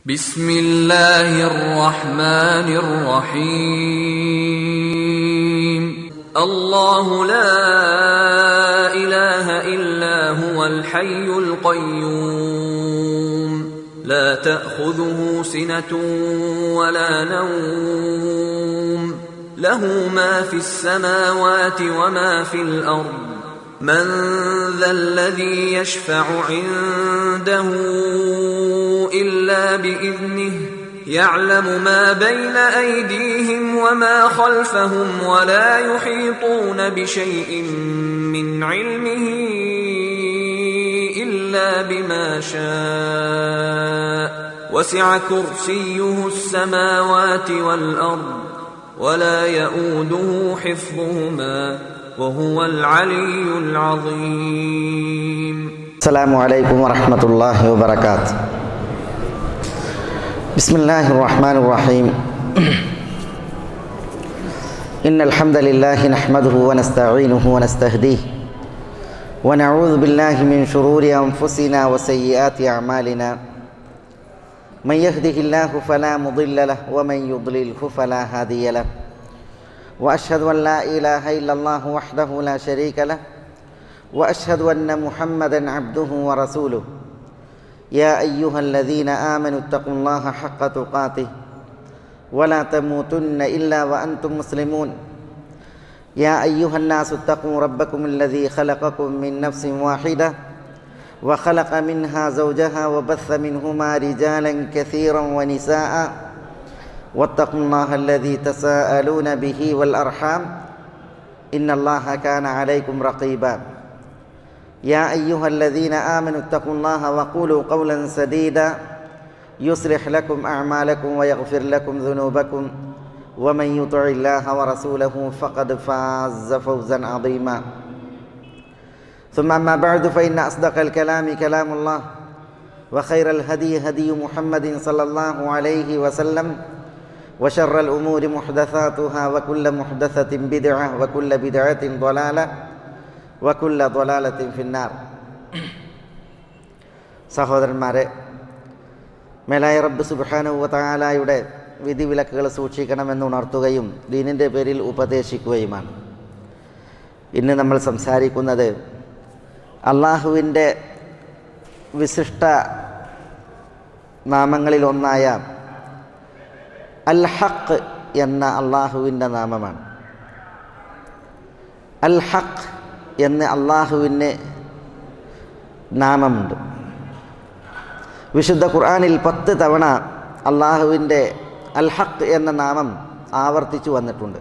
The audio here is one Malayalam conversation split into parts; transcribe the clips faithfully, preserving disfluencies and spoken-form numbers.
ബിസ്മില്ലാഹിർ റഹ്മാനിർ റഹീം. അല്ലാഹു ലാ ഇലാഹ ഇല്ലാ ഹുവൽ ഹയ്യുൽ ഖയ്യൂം ലാ തഅഖുദുഹു സിനതുൻ വലാ നൗം ലഹു മാ ഫിസ് സമാവാതി വമാ ഫിൽ അർദ് من ذا الذي يشفع عنده إلا بإذنه يعلم ما بين أيديهم وما خلفهم ولا يحيطون بشيء من علمه إلا بما شاء وسع كرسيه السماوات والأرض ولا يؤوده حفظهما وهو العلي العظيم. السلام عليكم ورحمة الله وبركاته. بسم الله الرحمن الرحيم. إن الحمد لله نحمده ونستعينه ونستهديه ونعوذ بالله من شرور أنفسنا وسيئات أعمالنا. من يهده الله فلا مضل له ومن يضلله فلا هادي له. وأشهد أن لا إله إلا الله وحده لا شريك له وأشهد أن محمدًا عبده ورسوله. يا أيها الذين آمنوا اتقوا الله حق تقاته ولا تموتن إلا وأنتم مسلمون. يا أيها الناس اتقوا ربكم الذي خلقكم من نفس واحدة وخلق منها زوجها وبث منهما رجالا كثيرا ونساء واتقوا الله الذي تساءلون به والأرحام إن الله كان عليكم رقيبا. يا أيها الذين آمنوا اتقوا الله وقولوا قولا سديدا يصلح لكم أعمالكم ويغفر لكم ذنوبكم ومن يطع الله ورسوله فقد فاز فوزا عظيما. ثم أما بعد فإن أصدق الكلام كلام الله وخير الهدي هدي محمد صلى الله عليه وسلم وشر الأمور محدثاتها وكل محدثة بدعة وكل بدعة ضلالة وكل ضلالة في النار. സഹോദരന്മാരെ, മേലായ റബ്ബ് സുബ്ഹാനഹു വ തആലയുടെ വിധിവിലക്കുകൾ സൂക്ഷിക്കണമെന്ന് ഉണർത്തുകയും ദീനിൻ്റെ പേരിൽ ഉപദേശിക്കുകയുമാണ്. ഇന്ന് നമ്മൾ സംസാരിക്കുന്നത് അള്ളാഹുവിൻ്റെ വിശിഷ്ട നാമങ്ങളിലൊന്നായ അൽ ഹഖ് എന്ന അള്ളാഹുവിൻ്റെ നാമമാണ്. അൽ ഹഖ് എന്ന് അള്ളാഹുവിന് നാമമുണ്ട്. വിശുദ്ധ ഖുർആനിൽ പത്ത് തവണ അള്ളാഹുവിൻ്റെ അൽ ഹഖ് എന്ന നാമം ആവർത്തിച്ചു വന്നിട്ടുണ്ട്.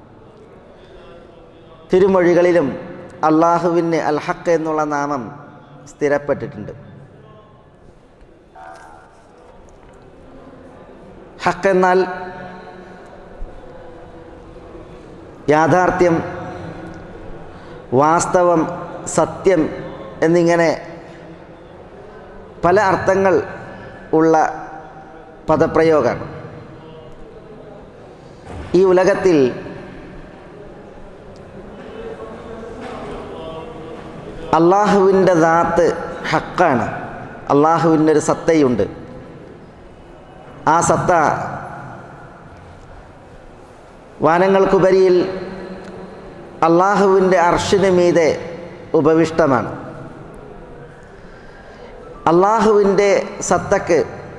തിരുമൊഴികളിലും അള്ളാഹുവിന് അൽ ഹഖ് എന്നുള്ള നാമം സ്ഥിരപ്പെട്ടിട്ടുണ്ട്. ഹഖ് എന്നാൽ യാഥാർത്ഥ്യം, വാസ്തവം, സത്യം എന്നിങ്ങനെ പല അർത്ഥങ്ങൾ ഉള്ള പദപ്രയോഗമാണ്. ഈ ഉലകത്തിൽ അള്ളാഹുവിൻ്റെ ദാത്ത് ഹക്കാണ്. അള്ളാഹുവിൻ്റെ ഒരു സത്തയുണ്ട്. ആ സത്ത വാനങ്ങൾക്കുപരിയിൽ അള്ളാഹുവിൻ്റെ അർശിന് മീതെ ഉപവിഷ്ടമാണ്. അള്ളാഹുവിൻ്റെ സത്തക്ക്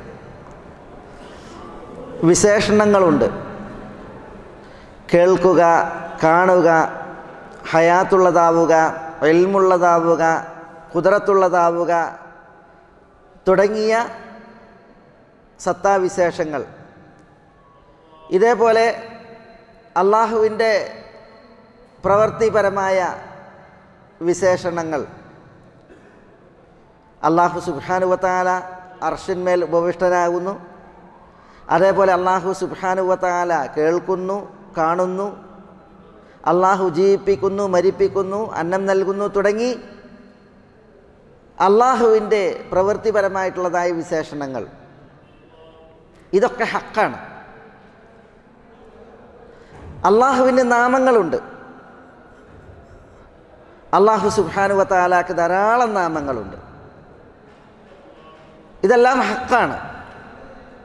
വിശേഷണങ്ങളുണ്ട്. കേൾക്കുക, കാണുക, ഹയാത്തുള്ളതാവുക, ഇൽമുള്ളതാവുക, ഖുദ്റത്തുള്ളതാവുക തുടങ്ങിയ സത്താവിശേഷങ്ങൾ. ഇതേപോലെ അള്ളാഹുവിൻ്റെ പ്രവൃത്തിപരമായ വിശേഷണങ്ങൾ. അള്ളാഹു സുബ്ഹാനഹു വ തആല അർശിന്മേൽ ഉപവിഷ്ടനാകുന്നു. അതേപോലെ അള്ളാഹു സുബ്ഹാനഹു വ തആല കേൾക്കുന്നു, കാണുന്നു. അള്ളാഹു ജീവിപ്പിക്കുന്നു, മരിപ്പിക്കുന്നു, അന്നം നൽകുന്നു തുടങ്ങി അള്ളാഹുവിൻ്റെ പ്രവൃത്തിപരമായിട്ടുള്ളതായ വിശേഷണങ്ങൾ. ഇതൊക്കെ ഹക്കാണ്. അള്ളാഹുവിൻ്റെ നാമങ്ങളുണ്ട്. അല്ലാഹു സുബ്ഹാനഹു വ തആലക്ക് ധാരാളം നാമങ്ങളുണ്ട്. ഇതെല്ലാം ഹക്കാണ്.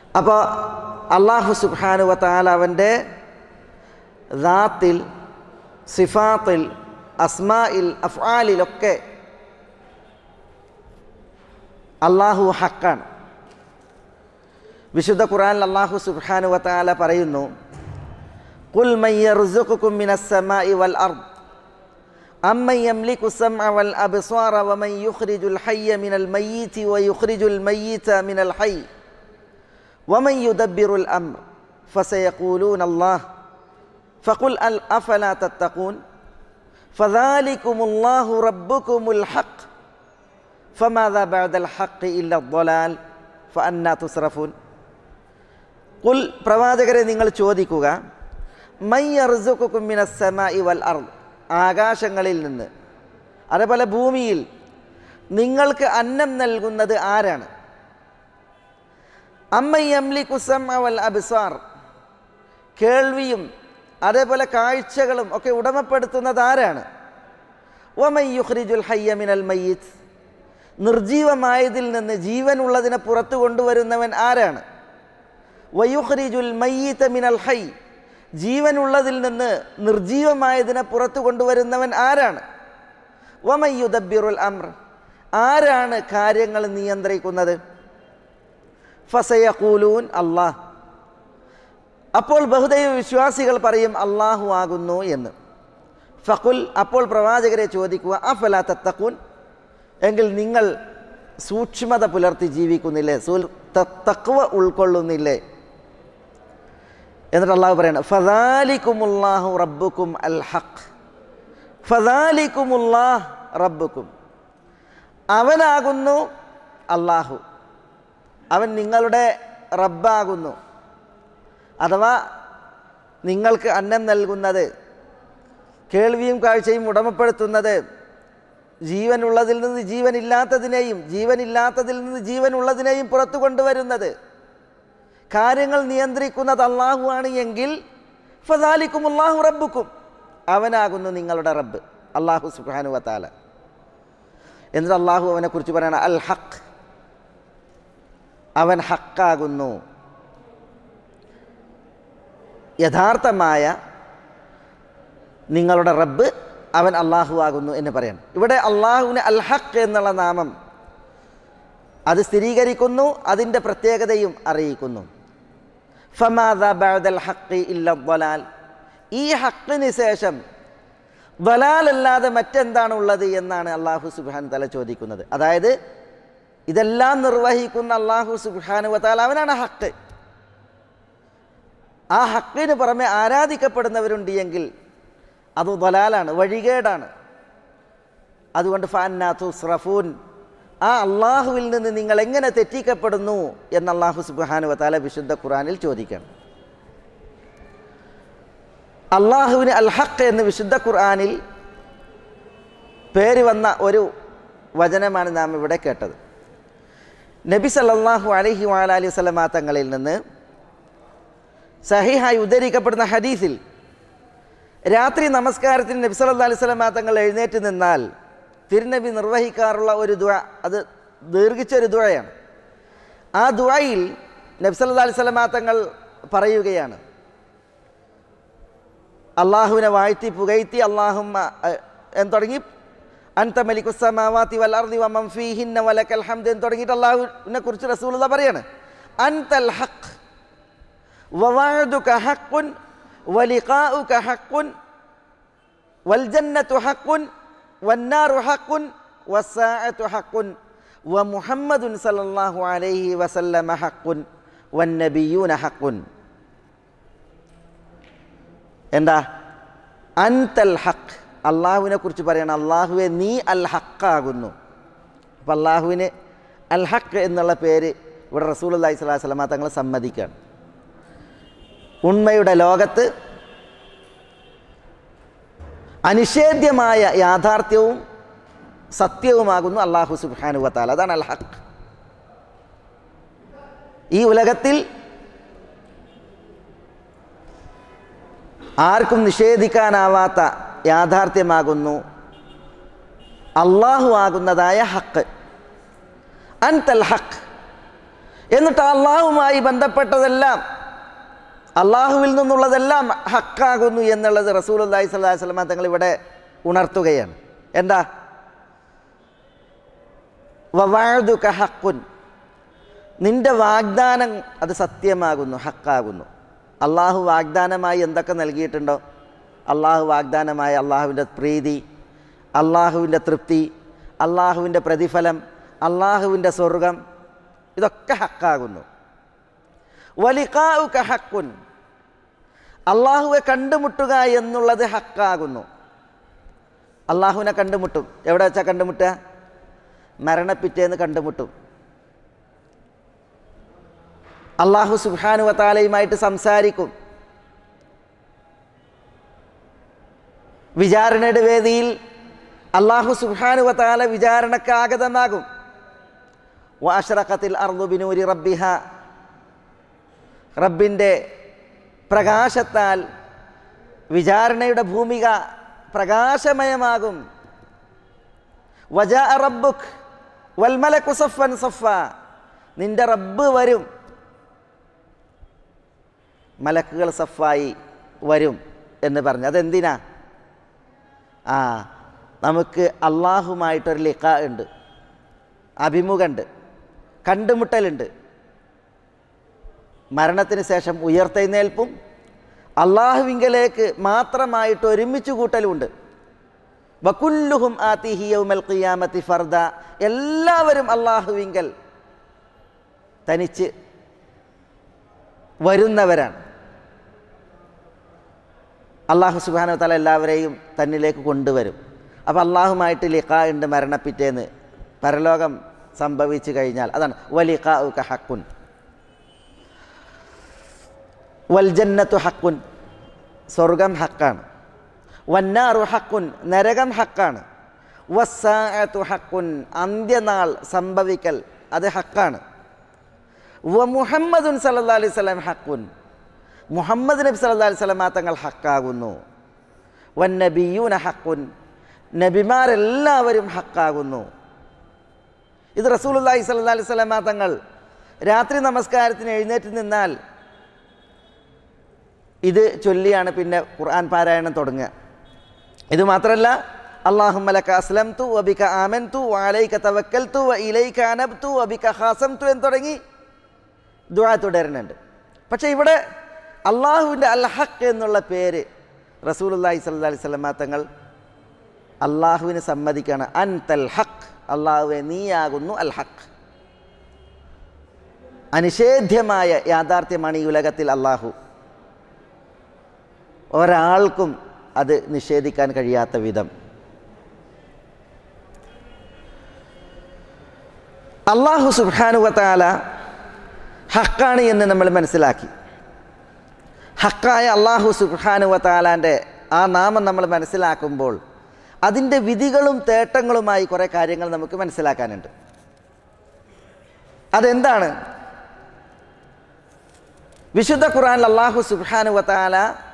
അപ്പോൾ അല്ലാഹു സുബ്ഹാനഹു വ തആല അവൻ്റെ ദാത്തിൽ, സിഫാത്തിൽ, അസ്മായിൽ, അഫ്ആലിലൊക്കെ അല്ലാഹു ഹക്കാണ്. വിശുദ്ധ ഖുർആനിൽ അല്ലാഹു സുബ്ഹാനഹു വ തആല പറയുന്നു, ഖുൽ മൻ യർസുഖുകും മിനസ് സമാഇ വൽ അർദ് അമ്മൻ യംലികു സമഅ വൽ അബ്സാറ വമൻ യുഖ്രിജുൽ ഹയ്യ മിനൽ മയ്യിതി വയുഖ്രിജുൽ മയ്യിത മിനൽ ഹയ്യ് വമൻ യുദബ്ബിറുൽ അംർ ഫസയഖൂലൂന അല്ലാഹ് ഫഖുൽ അഫലാ തത്തഖൂൻ ഫദാലികുമുല്ലാഹു റബ്ബുകുമുൽ ഹഖ് ഫമാദാ ബഅദൽ ഹഖ് ഇല്ല അദ്ദലാൽ ഫഅന്നാ തുസ്റഫൂൻ. ഖുൽ, പ്രവാചകരെ നിങ്ങൾ ചോദിക്കുക, മൻ യർസുഖുകും മിനസ് സമാഇ വൽ അർദ്, ആകാശങ്ങളിൽ നിന്ന് അതേപോലെ ഭൂമിയിൽ നിങ്ങൾക്ക് അന്നം നൽകുന്നത് ആരാണ്? അമ്മൻ യംലികു സമഅ വൽ അബ്സാർ, കേൾവിയും അതേപോലെ കാഴ്ചകളും ഒക്കെ ഉടമപ്പെടുത്തുന്നത് ആരാണ്? വമൻ യുഖ്രിജുൽ ഹയ്യ മിനൽ മയ്യിത്ത്, നിർജീവമായതിൽ നിന്ന് ജീവനുള്ളതിനെ പുറത്തു കൊണ്ടുവരുന്നവൻ ആരാണ്? വയുഖ്രിജുൽ മയ്യിത മിനൽ ഹയ്യ്, ജീവനുള്ളതിൽ നിന്ന് നിർജീവമായതിനെ പുറത്തു കൊണ്ടുവരുന്നവൻ ആരാണ്? വമൻ യുദബ്ബിറുൽ അംർ, ആരാണ് കാര്യങ്ങൾ നിയന്ത്രിക്കുന്നത്? ഫസയഖൂലൂൻ അല്ലാഹ്, അപ്പോൾ ബഹുദൈവ വിശ്വാസികൾ പറയും അല്ലാഹു ആകുന്നു എന്ന്. ഫഖുൽ, അപ്പോൾ പ്രവാചകരെ ചോദിക്കുക, അഫലാ തത്തഖൂൻ, എങ്കിൽ നിങ്ങൾ സൂക്ഷ്മത പുലർത്തി ജീവിക്കുന്നില്ലേ, തഖ്വ ഉൾക്കൊള്ളുന്നില്ലേ? എന്നിട്ട് അല്ലാഹു പറയണം, ഫദാലികുമുല്ലാഹു റബ്ബുക്കും അൽ ഹഖ്, ഫദാലികുമുല്ലാഹ് റബ്ബുക്കും, അവനാകുന്നു അല്ലാഹു, അവൻ നിങ്ങളുടെ റബ്ബാകുന്നു. അഥവാ നിങ്ങൾക്ക് അന്നം നൽകുന്നത്, കേൾവിയും കാഴ്ചയും ഉടമപ്പെടുത്തുന്നത്, ജീവനുള്ളതിൽ നിന്ന് ജീവനില്ലാത്തതിനെയും ജീവനില്ലാത്തതിൽ നിന്ന് ജീവനുള്ളതിനെയും പുറത്തു കൊണ്ടുവരുന്നത്, കാര്യങ്ങൾ നിയന്ത്രിക്കുന്നത് അല്ലാഹു ആണ് എങ്കിൽ ഫദാലികുമുല്ലാഹു റബ്ബുക്കും, അവനാകുന്നു നിങ്ങളുടെ റബ്ബ് അല്ലാഹു സുബ്ഹാനഹു വ തആല. എന്നിട്ട് അല്ലാഹു അവനെക്കുറിച്ച് പറയണം അൽ ഹഖ്, അവൻ ഹക്കാകുന്നു, യഥാർത്ഥമായ നിങ്ങളുടെ റബ്ബ് അവൻ അല്ലാഹു ആകുന്നു എന്ന് പറയണം. ഇവിടെ അല്ലാഹുവിന് അൽ ഹഖ് എന്നുള്ള നാമം അത് സ്ഥിരീകരിക്കുന്നു, അതിൻ്റെ പ്രത്യേകതയും അറിയിക്കുന്നു. ഫമാദാ ബഅദൽ ഹഖ് ഇല്ല അദ്ദലാൽ, ഈ ഹഖിന് ശേഷം ദലാലല്ലാതെ മറ്റെന്താണുള്ളത് എന്നാണ് അല്ലാഹു സുബ്ഹാനഹു വ തആല ചോദിക്കുന്നത്. അതായത് ഇതെല്ലാം നിർവഹിക്കുന്ന അല്ലാഹു സുബ്ഹാനഹു വ തആല അവനാണ് ഹഖ്. ആ ഹക്കിന് പുറമെ ആരാധിക്കപ്പെടുന്നവരുണ്ട് എങ്കിൽ അത് ദലാലാണ്, വഴികേടാണ്. അതുകൊണ്ട് ഫഅന്നാ തുസ്റഫൂൻ, ആ അള്ളാഹുവിൽ നിന്ന് നിങ്ങൾ എങ്ങനെ തെറ്റിക്കപ്പെടുന്നു എന്ന് അല്ലാഹു സുബ്ഹാനഹു വ തആല വിശുദ്ധ ഖുർആനിൽ ചോദിക്കണം. അള്ളാഹുവിന് അൽ ഹഖ് എന്ന് വിശുദ്ധ ഖുർആനിൽ പേര് വന്ന ഒരു വചനമാണ് നാം ഇവിടെ കേട്ടത്. നബി സല്ലല്ലാഹു അലൈഹി വഅലിഹി വസല്ലമ തങ്ങളിൽ നിന്ന് സഹീഹായി ഉദ്ധരിക്കപ്പെടുന്ന ഹദീസിൽ രാത്രി നമസ്കാരത്തിന് നബി സല്ലല്ലാഹു അലൈഹി വസല്ലമ തങ്ങൾ എഴുന്നേറ്റ് നിന്നാൽ തിരുനബി നിർവഹിക്കാറുള്ള ഒരു ദുആ, അത് ദീർഘിച്ചൊരു ദുആയാണ്. ആ ദുആയിൽ നബി സല്ലല്ലാഹു അലൈഹി വസല്ലമ തങ്ങൾ പറയുകയാണ്, അള്ളാഹുവിനെ വാഴ്ത്തി പുകഴ്ത്തി അല്ലാഹുമ്മ എന്ന് തുടങ്ങി അൻത മലികുസ് സമാവാതി വൽ അർദി വമൻ ഫീഹിന്ന വലക്കൽ ഹംദ് എന്ന് തുടങ്ങിയിട്ട് അള്ളാഹുവിനെ കുറിച്ച് റസൂലുള്ളാഹി പറയാണ്, അൻതൽ ഹഖ് വവഅദുക ഹഖ്ഖുൻ വലിഖാഉക ഹഖ്ഖുൻ വൽജന്നതു ഹഖ്ഖുൻ വന്നാറു ഹഖ്ഖുൻ വസ്സാഅതു ഹഖ്ഖുൻ വമുഹമ്മദുൻ സല്ലല്ലാഹു അലൈഹി വസല്ലമ ഹഖ്ഖുൻ വന്നബിയ്യൂന ഹഖ്ഖുൻ. എന്താ? അൻതൽ ഹഖ്, അള്ളാഹുവിനെ കുറിച്ച് പറയണം, അള്ളാഹുവെ നീ അൽ ഹക്കാകുന്നു. അപ്പം അള്ളാഹുവിന് അൽ ഹക്ക് എന്നുള്ള പേര് ഇവിടെ റസൂലുള്ളാഹി സ്വല്ലല്ലാഹു അലൈഹി വസല്ലമ തങ്ങൾ സമ്മതിക്കുകയാണ്. ഉണ്മയുടെ ലോകത്ത് അനിഷേധ്യമായ യാഥാർത്ഥ്യവും സത്യവുമാകുന്നു അല്ലാഹു സുബ്ഹാനഹു വ തആല. അതാണ് അൽ ഹഖ്. ഈ ഉലകത്തിൽ ആർക്കും നിഷേധിക്കാനാവാത്ത യാഥാർത്ഥ്യമാകുന്നു അള്ളാഹു ആകുന്നതായ ഹക്ക്. അൻതൽ ഹക്ക്, എന്നിട്ട് അള്ളാഹുമായി ബന്ധപ്പെട്ടതെല്ലാം, അള്ളാഹുവിൽ നിന്നുള്ളതെല്ലാം ഹക്കാകുന്നു എന്നുള്ളത് റസൂലുള്ളാഹി സ്വല്ലല്ലാഹു അലൈഹി വസല്ലം തങ്ങൾ ഇവിടെ ഉണർത്തുകയാണ്. എന്താ? വവഅദുക ഹഖ്ഖുൻ, നിന്റെ വാഗ്ദാനം അത് സത്യമാകുന്നു, ഹക്കാകുന്നു. അള്ളാഹു വാഗ്ദാനമായി എന്തൊക്കെ നൽകിയിട്ടുണ്ടോ, അള്ളാഹു വാഗ്ദാനമായ അള്ളാഹുവിൻ്റെ പ്രീതി, അള്ളാഹുവിൻ്റെ തൃപ്തി, അള്ളാഹുവിൻ്റെ പ്രതിഫലം, അള്ളാഹുവിൻ്റെ സ്വർഗം, ഇതൊക്കെ ഹക്കാകുന്നു. വലിഖാഉക ഹഖ്ഖുൻ, അള്ളാഹുവെ കണ്ടുമുട്ടുക എന്നുള്ളത് ഹക്കാകുന്നു. അള്ളാഹുവിനെ കണ്ടുമുട്ടും. എവിടെ വെച്ചാൽ കണ്ടുമുട്ടുക? മരണപ്പിറ്റേന്ന് കണ്ടുമുട്ടും. അള്ളാഹു സുബ്ഹാനഹു വ തആലയുമായിട്ട് സംസാരിക്കും. വിചാരണയുടെ വേദിയിൽ അള്ളാഹു സുബ്ഹാനഹു വ തആല വിചാരണക്ക് ആഗതമാകും. വഅശ്റഖത്തിൽ അർദു ബിനൂരി റബ്ബിഹ, റബ്ബിൻ്റെ പ്രകാശത്താൽ വിചാരണയുടെ ഭൂമിക പ്രകാശമയമാകും. വജാഅ റബ്ബുക് വൽ മലക്കു സഫൻ സഫ, നിന്റെ റബ്ബ് വരും, മലക്കുകൾ സഫായി വരും എന്ന് പറഞ്ഞു. അതെന്തിനാ? ആ നമുക്ക് അള്ളാഹുമായിട്ടൊരു ലിഖാ ഉണ്ട്, അഭിമുഖമുണ്ട്, കണ്ടുമുട്ടലുണ്ട്. മരണത്തിന് ശേഷം ഉയർത്തെഴുന്നേൽപ്പും അള്ളാഹുവിങ്കലേക്ക് മാത്രമായിട്ട് ഒരുമിച്ച് കൂട്ടലുമുണ്ട്. വകുല്ലുഹും ആതിഹി യൗമൽ ഖിയാമത്തി ഫർദ, എല്ലാവരും അള്ളാഹുവിങ്കൽ തനിച്ച് വരുന്നവരാണ്. അള്ളാഹു സുബ്ഹാനഹു വ തആല എല്ലാവരെയും തന്നിലേക്ക് കൊണ്ടുവരും. അപ്പോൾ അള്ളാഹുമായിട്ട് ലിഖാ ഉണ്ട് മരണപ്പിറ്റേന്ന്, പരലോകം സംഭവിച്ചു കഴിഞ്ഞാൽ. അതാണ് വലിഖാഉക ഹഖ്ഖുൻ. വൽ ജന്നത്തു ഹഖ്ഖുൻ, സ്വർഗം ഹക്കാണ്. വന്നാറു ഹഖ്ഖുൻ, നരകം ഹക്കാണ്. വസ്സാഅതു ഹഖ്ഖുൻ, അന്ത്യനാൾ സംഭവിക്കൽ അത് ഹക്കാണ്. വ മുഹമ്മദുൻ സല്ലല്ലാഹു അലൈഹി വസല്ലം ഹഖ്ഖുൻ, മുഹമ്മദ് നബി സല്ലല്ലാഹു അലൈഹി വസല്ലം തങ്ങൾ ഹക്കാകുന്നു. വന്നബിയ്യൂന ഹഖ്ഖുൻ, നബിമാരെല്ലാവരും ഹക്കാകുന്നു. ഇത് റസൂലുള്ളാഹി സ്വല്ലല്ലാഹു അലൈഹി വസല്ലം തങ്ങൾ രാത്രി നമസ്കാരത്തിന് എഴുന്നേറ്റ് നിന്നാൽ ഇത് ചൊല്ലിയാണ് പിന്നെ ഖുർആൻ പാരായണം തുടങ്ങുക. ഇത് മാത്രമല്ല, അല്ലാഹുമ്മ ലക അസ്ലംതു വബിക ആമൻതു വഅലൈക തവക്കൽതു വഇലൈക അനബ്തു വബിക ഖാസംതു എന്ന് തുടങ്ങി ദുആ തുടരുന്നുണ്ട്. പക്ഷേ ഇവിടെ അള്ളാഹുവിൻ്റെ അൽ ഹഖ് എന്നുള്ള പേര് റസൂലുള്ളാഹി സ്വല്ലല്ലാഹു അലൈഹി വസല്ലം തങ്ങൾ അള്ളാഹുവിന് സമ്മതിക്കുകയാണ്. അൻതൽ ഹഖ്, അള്ളാഹുവെ നീയാകുന്നു അൽ ഹഖ്. അനിഷേധ്യമായ യാഥാർത്ഥ്യമാണ് ഈ ഉലകത്തിൽ അള്ളാഹു. ഒരാൾക്കും അത് നിഷേധിക്കാൻ കഴിയാത്ത വിധം. അള്ളാഹു സുബ്ഹാനഹു വ തആല ഹക്കാണ് എന്ന് നമ്മൾ മനസ്സിലാക്കി. ഹക്കായ അള്ളാഹു സുബ്ഹാനഹു വ തആലാൻ്റെ ആ നാമം നമ്മൾ മനസ്സിലാക്കുമ്പോൾ അതിൻ്റെ വിധികളും തേട്ടങ്ങളുമായി കുറേ കാര്യങ്ങൾ നമുക്ക് മനസ്സിലാക്കാനുണ്ട്. അതെന്താണ്? വിശുദ്ധ ഖുർആനിൽ അള്ളാഹു സുബ്ഹാനഹു വ തആല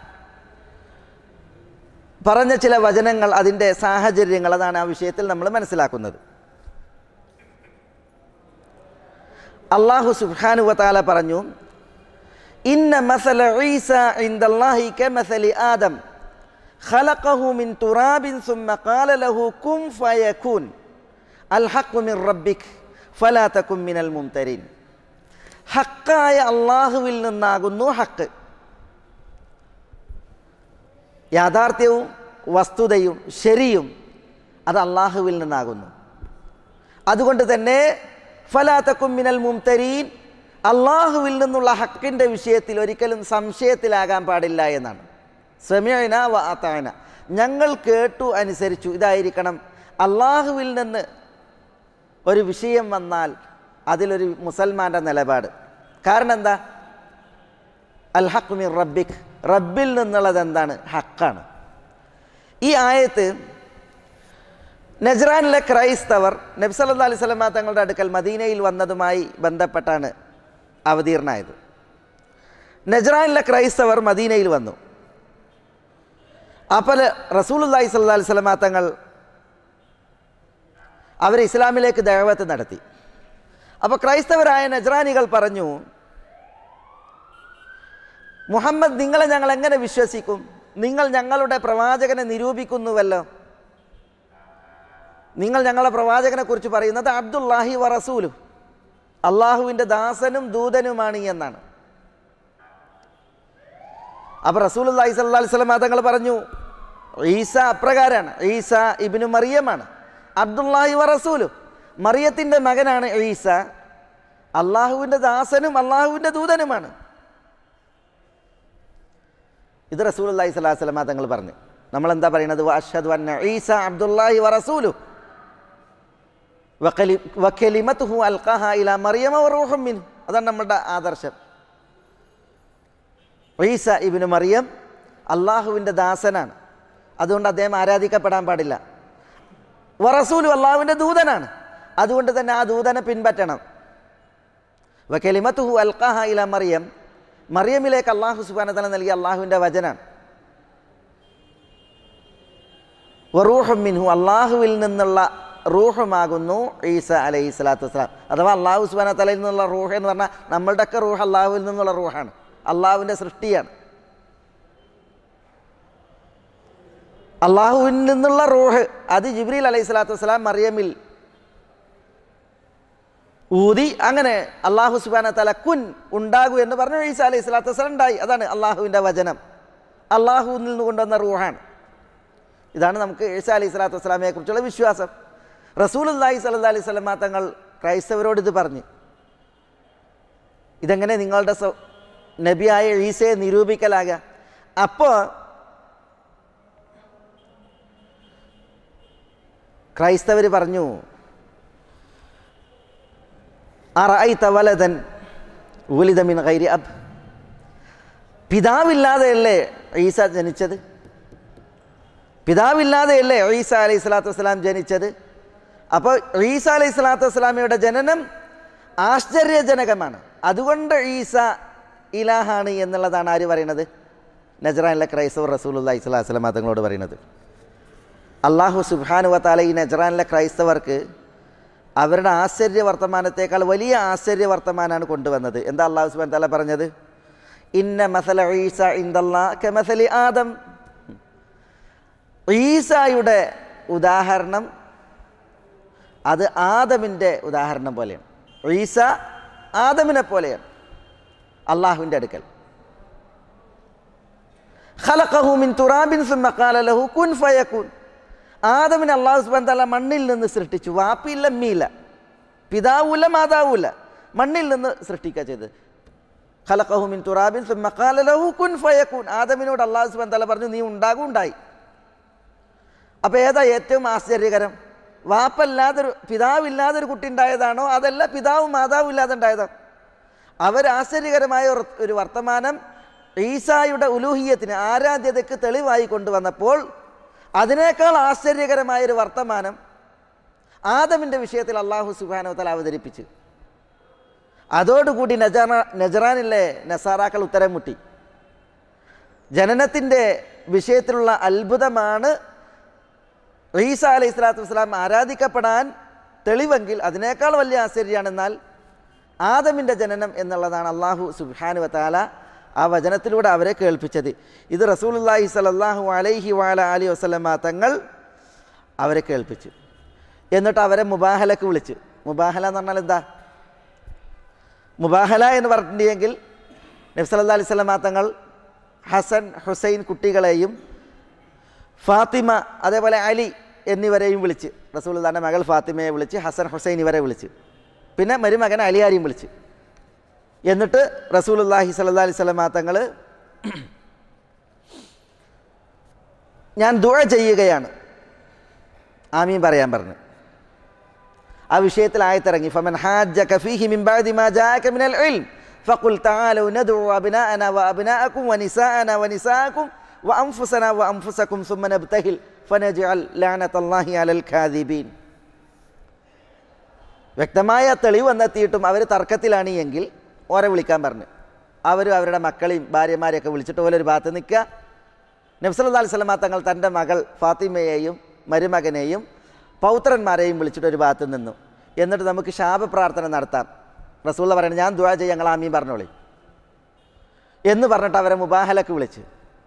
പറഞ്ഞ ചില വചനങ്ങൾ, അതിൻ്റെ സാഹചര്യങ്ങൾ, അതാണ് ആ വിഷയത്തിൽ നമ്മൾ മനസ്സിലാക്കുന്നത്. അള്ളാഹു സുബ്ഹാനഹു വ തആല പറഞ്ഞു, ഇന്ന മസല ഈസ ഇൻദല്ലാഹി കമസലി ആദം ഖലഖഹു മിൻ തുറാബിൻ സുമ്മ ഖാല ലഹു കുൻ ഫയകൂൻ അൽ ഹഖ്ഖു മിൻ റബ്ബിക് ഫലാ തകുൻ മിനൽ മുംതരീൻ. ഹക്കായ അള്ളാഹുവിൽ നിന്നാകുന്നു ഹക്ക്. യാഥാർത്ഥ്യവും വസ്തുതയും ശരിയും അത് അള്ളാഹുവിൽ നിന്നാകുന്നു. അതുകൊണ്ട് തന്നെ ഫലാ തകുൻ മിനൽ മുംതരീൻ, അള്ളാഹുവിൽ നിന്നുള്ള ഹക്കിൻ്റെ വിഷയത്തിൽ ഒരിക്കലും സംശയത്തിലാകാൻ പാടില്ല എന്നാണ്. സമിഅന വ അതഅന, ഞങ്ങൾ കേട്ടു അനുസരിച്ചു, ഇതായിരിക്കണം അള്ളാഹുവിൽ നിന്ന് ഒരു വിഷയം വന്നാൽ അതിലൊരു മുസൽമാൻ്റെ നിലപാട്. കാരണം എന്താ? അൽ ഹഖ് മിൻ റബ്ബിക്, റബ്ബിൽ നിന്നുള്ളത് എന്താണ്? ഹക്കാണ്. ഈ ആയത്ത് നജ്റാനിലെ ക്രൈസ്തവർ നബി സല്ലല്ലാഹു അലൈഹി വസല്ലം തങ്ങളുടെ അടുക്കൽ മദീനയിൽ വന്നതുമായി ബന്ധപ്പെട്ടാണ് അവതീർണമായത്. നജ്റാനിലെ ക്രൈസ്തവർ മദീനയിൽ വന്നു. അപ്പോൾ റസൂലുള്ളാഹി സ്വല്ലല്ലാഹു അലൈഹി വസല്ലം തങ്ങൾ അവർ ഇസ്ലാമിലേക്ക് ദഅവത്ത് നടത്തി. അപ്പോൾ ക്രൈസ്തവരായ നജ്റാനികൾ പറഞ്ഞു, മുഹമ്മദ് നിങ്ങളെ ഞങ്ങൾ എങ്ങനെ വിശ്വസിക്കും? നിങ്ങൾ ഞങ്ങളുടെ പ്രവാചകനെ നിരൂപിക്കുന്നുവല്ലോ. നിങ്ങൾ ഞങ്ങളുടെ പ്രവാചകനെ കുറിച്ച് പറയുന്നത് അബ്ദുല്ലാഹി വ റസൂലു, അള്ളാഹുവിൻ്റെ ദാസനും ദൂതനുമാണ് എന്നാണ്. അപ്പോൾ റസൂലുള്ളാഹി സ്വല്ലല്ലാഹു അലൈഹി വസല്ലം തങ്ങൾ പറഞ്ഞു, ഈസ അപ്രകാരമാണ്, ഈസ ഇബ്നു മറിയമാണ്, അബ്ദുല്ലാഹി വ റസൂലു, മറിയത്തിൻ്റെ മകനാണ് ഈസ, അള്ളാഹുവിൻ്റെ ദാസനും അള്ളാഹുവിൻ്റെ ദൂതനുമാണ്. ഇത് റസൂലുള്ളാഹി സ്വല്ലല്ലാഹു അലൈഹി വസല്ലം തങ്ങൾ പറഞ്ഞു. നമ്മളെന്താ പറയുന്നത്? വഅശ്ഹദു അന്ന ഈസ അബ്ദുല്ലാഹി വ റസൂലു വകലിമതുഹു അൽഖാഹാ ഇലാ മറിയമ വറൂഹും മിൻഹു. അതാണ് നമ്മുടെ ആദർശം. ഈസ ഇബ്നു മറിയം അള്ളാഹുവിൻ്റെ ദാസനാണ്, അതുകൊണ്ട് അദ്ദേഹം ആരാധിക്കപ്പെടാൻ പാടില്ല. വറസൂലു അള്ളാഹുവിൻ്റെ ദൂതനാണ്, അതുകൊണ്ട് തന്നെ ആ ദൂതനെ പിൻപറ്റണം. വകലിമതുഹു അൽഖാഹാ ഇലാ മറിയം, മറിയമിലേക്ക് അള്ളാഹു സുബ്ഹാനഹു വ തആല നൽകിയ അള്ളാഹുവിൻ്റെ വചനാണ്. വറൂഹും മിൻഹു, അള്ളാഹുവിൽ നിന്നുള്ള റൂഹുമാകുന്നു ഈസ അലൈഹി സ്വലാത്തു വസ്സലാം. അഥവാ അള്ളാഹു സുബ്ഹാനഹു വ തആലയിൽ നിന്നുള്ള റൂഹ് എന്ന് പറഞ്ഞാൽ നമ്മളുടെയൊക്കെ റൂഹ് അള്ളാഹുവിൽ നിന്നുള്ള റൂഹാണ്, അള്ളാഹുവിൻ്റെ സൃഷ്ടിയാണ്. അള്ളാഹുവിൽ നിന്നുള്ള റൂഹ് അത് ജിബ്രീൽ അലൈഹി സ്വലാത്തു വസ്സലാം മറിയമിൽ ഊതി, അങ്ങനെ അള്ളാഹു സുബ്ഹാനഹു വ തആല കുൻ ഉണ്ടാകൂ എന്ന് പറഞ്ഞു ഈസ അലൈഹി സ്വലാത്തു വസ്സലാം ഉണ്ടായി. അതാണ് അള്ളാഹുവിൻ്റെ വചനം, അള്ളാഹുവിൽ നിന്ന് കൊണ്ടുവന്ന റൂഹാണ്. ഇതാണ് നമുക്ക് ഈസ അലൈഹി സ്വലാത്തു വസ്സലാമയെ കുറിച്ചുള്ള വിശ്വാസം. റസൂലുള്ളാഹി സ്വല്ലല്ലാഹു അലൈഹി വസല്ലം തങ്ങൾ ക്രൈസ്തവരോട് ഇത് പറഞ്ഞു. ഇതെങ്ങനെ നിങ്ങളുടെ നബിയായ ഈസയെ നിരൂപിക്കലാകുക? അപ്പോൾ ക്രൈസ്തവർ പറഞ്ഞു, അറഅയ്ത വലദൻ ഉലിദ മിൻ ഗൈരി അബ്, പിതാവില്ലാതെയല്ലേ ഈസ ജനിച്ചത്? പിതാവില്ലാതെയല്ലേ ഈസ അലൈഹി സ്വലാത്തു വസ്സലാം ജനിച്ചത്? അപ്പോൾ ഈസ അലൈഹി സ്വലാത്തു വസ്സലാമയുടെ ജനനം ആശ്ചര്യജനകമാണ്, അതുകൊണ്ട് ഈസ ഇലാഹാണ് എന്നുള്ളതാണ് ആര് പറയുന്നത്? നജ്റാനിലെ ക്രൈസ്തവർ റസൂലുള്ളാഹി സ്വല്ലല്ലാഹു അലൈഹി വസല്ലം തങ്ങളോട് പറയുന്നത്. അള്ളാഹു സുബ്ഹാനഹു വ തആല ഈ നജ്റാനിലെ ക്രൈസ്തവർക്ക് അവരുടെ ആശ്ചര്യ വർത്തമാനത്തേക്കാൾ വലിയ ആശ്ചര്യ വർത്തമാനമാണ് കൊണ്ടുവന്നത്. എന്താ അള്ളാഹു സുബ്ഹാനഹു വ തആല പറഞ്ഞത്? ഇന്ന മസല ഈസ ഇൻദല്ലാഹി കമസലി ആദം, ഈസായുടെ ഉദാഹരണം അത് ആദമിൻ്റെ ഉദാഹരണം പോലെയാണ്. ഈസ ആദമിനെ പോലെയാണ് അള്ളാഹുവിൻ്റെ അടുക്കൽ. ഖലഖഹു മിൻ തുറാബിൻ സുമ്മ ഖാല ലഹു കുൻ ഫയകുൻ, ആദമിനെ അള്ളാഹു സുബ്ഹാനഹു വ തആല മണ്ണിൽ നിന്ന് സൃഷ്ടിച്ചു. വാപ്പിയില്ല, അമ്മിയില്ല, പിതാവുമില്ല, മാതാവുമില്ല, മണ്ണിൽ നിന്ന് സൃഷ്ടിക്കുക ചെയ്തത്. ഖലഖഹു മിൻ തുറാബിൻ സുമ്മ ഖാല ലഹു കുൻ ഫയകുൻ, ആദമിനോട് അള്ളാഹു സുബ്ഹാനഹു വ തആല പറഞ്ഞു നീ ഉണ്ടാകും, ഉണ്ടായി. അപ്പോൾ ഏതാ ഏറ്റവും ആശ്ചര്യകരം? വാപ്പല്ലാതൊരു പിതാവില്ലാതൊരു കുട്ടി ഉണ്ടായതാണോ, അതല്ല പിതാവും മാതാവും ഇല്ലാതെ ഉണ്ടായതാണ്? അവർ ആശ്ചര്യകരമായ ഒരു വർത്തമാനം ഈസായുടെ ഉലൂഹിയത്തിന്, ആരാധ്യതയ്ക്ക് തെളിവായി കൊണ്ടുവന്നപ്പോൾ അതിനേക്കാൾ ആശ്ചര്യകരമായൊരു വർത്തമാനം ആദമിൻ്റെ വിഷയത്തിൽ അള്ളാഹു സുബ്ഹാനഹു വ തആല അവതരിപ്പിച്ചു. അതോടുകൂടി നജറ നജറാനിലെ നസാറാക്കൾ ഉത്തരം മുട്ടി. ജനനത്തിൻ്റെ വിഷയത്തിലുള്ള അത്ഭുതമാണ് ഈസ അലൈഹി സ്വലാത്തു വസ്സലാം ആരാധിക്കപ്പെടാൻ തെളിവെങ്കിൽ അതിനേക്കാൾ വലിയ ആശ്ചര്യമാണെന്നാൽ ആദമിൻ്റെ ജനനം എന്നുള്ളതാണ് അള്ളാഹു സുബ്ഹാനഹു വ തആല ആ വചനത്തിലൂടെ അവരെ കേൾപ്പിച്ചത്. ഇത് റസൂലുള്ളാഹി സ്വല്ലല്ലാഹു അലൈഹി വഅല ആലിഹി വസല്ലമ തങ്ങൾ അവരെ കേൾപ്പിച്ചു. എന്നിട്ട് അവരെ മുബാഹലക്ക് വിളിച്ചു. മുബാഹല എന്ന് പറഞ്ഞാൽ എന്താ? മുബാഹല എന്ന് പറഞ്ഞിട്ടുണ്ടെങ്കിൽ നബി സല്ലല്ലാഹു അലൈഹി വസല്ലമ തങ്ങൾ ഹസൻ ഹുസൈൻ കുട്ടികളെയും ഫാത്തിമ അതേപോലെ അലി എന്നിവരെയും വിളിച്ച്, റസൂലുള്ളാഹിന്റെ മകൾ ഫാത്തിമയെ വിളിച്ച്, ഹസൻ ഹുസൈൻ ഇവരെ വിളിച്ച്, പിന്നെ മരുമകൻ അലിയാരെയും വിളിച്ച്. എന്നിട്ട് റസൂലുള്ളാഹി സ്വല്ലല്ലാഹു അലൈഹി വസല്ലമ തങ്ങൾ ഞാൻ ദുആ ചെയ്യുകയാണ്, ആമീൻ പറയാൻ പറഞ്ഞു. ആ വിഷയത്തിൽ ആയത്തിറങ്ങി, ഫമൻ ഹാജ്ജക ഫീഹി മിൻ ബഅദി മാ ജാഅക മിനൽ ഇൽം ഫഖുൽ തആലൂ നദ്ഉ അബ്നാഅനാ വഅബ്നാഅകും വനിസാഅനാ വനിസാഅകും വഅൻഫുസനാ വഅൻഫുസകും സുമ്മ നബ്തഹിൽ ഫനജ്അൽ ലഅനതല്ലാഹി അലൽ കാദിബീൻ. വ്യക്തമായ തെളിവ് വന്നെത്തിയിട്ടും അവർ തർക്കത്തിലാണ് എങ്കിൽ ഓരെ വിളിക്കാൻ പറഞ്ഞു. അവർ അവരുടെ മക്കളെയും ഭാര്യമാരെയൊക്കെ വിളിച്ചിട്ട് പോലെ ഒരു ഭാഗത്ത് നിൽക്കുക. നബി സല്ലല്ലാഹു അലൈഹി വസല്ലമ തങ്ങൾ തൻ്റെ മകൾ ഫാത്തിമയെയും മരുമകനെയും പൗത്രന്മാരെയും വിളിച്ചിട്ട് ഒരു ഭാഗത്ത് നിന്നു. എന്നിട്ട് നമുക്ക് ശാപപ്രാർത്ഥന നടത്താം. റസൂൽ പറയണം ഞാൻ ദുആ ചെയ്യാം, ഞങ്ങൾ ആമീൻ പറഞ്ഞോളി എന്ന് പറഞ്ഞിട്ട് അവരെ മുബാഹലക്ക് വിളിച്ച്.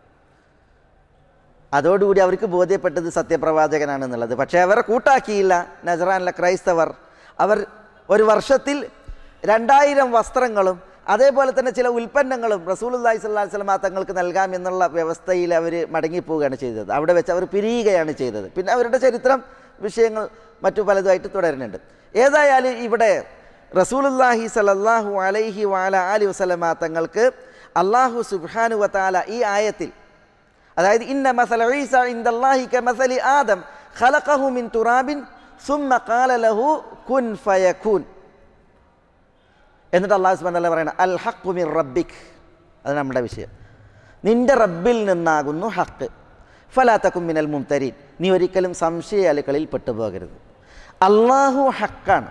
അതോടുകൂടി അവർക്ക് ബോധ്യപ്പെട്ടത് സത്യപ്രവാചകനാണെന്നുള്ളത്. പക്ഷേ അവരെ കൂട്ടാക്കിയില്ല നജറാനിലെ ക്രൈസ്തവർ. അവർ ഒരു വർഷത്തിൽ രണ്ടായിരം വസ്ത്രങ്ങളും അതേപോലെ തന്നെ ചില ഉൽപ്പന്നങ്ങളും റസൂലുള്ളാഹി സ്വല്ലല്ലാഹി അലൈഹി വസല്ലം തങ്ങൾക്ക് നൽകാം എന്നുള്ള വ്യവസ്ഥയിൽ അവർ മടങ്ങിപ്പോവുകയാണ് ചെയ്തത്. അവിടെ വെച്ച് അവർ പിരിയുകയാണ് ചെയ്തത്. പിന്നെ അവരുടെ ചരിത്രം വിഷയങ്ങൾ മറ്റു പലതുമായിട്ട് തുടരുന്നുണ്ട്. ഏതായാലും ഇവിടെ റസൂലുള്ളാഹി സ്വല്ലല്ലാഹു അലൈഹി വഅല ആലിഹി വസല്ലം തങ്ങൾക്ക് അല്ലാഹു സുബ്ഹാനഹു വ തആല ഈ ആയത്തിൽ, അതായത് ഇന്ന മസല ഈസ ഇൻദല്ലാഹി കമസലി ആദം ഖലഖഹു മിൻ തുറാബിൻ സുമ്മ ഖാല ലഹു കുൻ ഫയകൂൻ, എന്നിട്ട് അല്ലാഹു സുബ്ഹാനഹു വ തആല പറയുന്നത് അൽ ഹഖ്ഖു മിർ റബ്ബിക്, അത് നമ്മുടെ വിഷയം, നിന്റെ റബ്ബിൽ നിന്നാകുന്നു ഹക്ക്. ഫലാ തകും മിനൽ മുംതരീൻ, നീ ഒരിക്കലും സംശയാലുക്കളിൽ പെട്ടുപോകരുത്. അള്ളാഹു ഹക്കാണ്,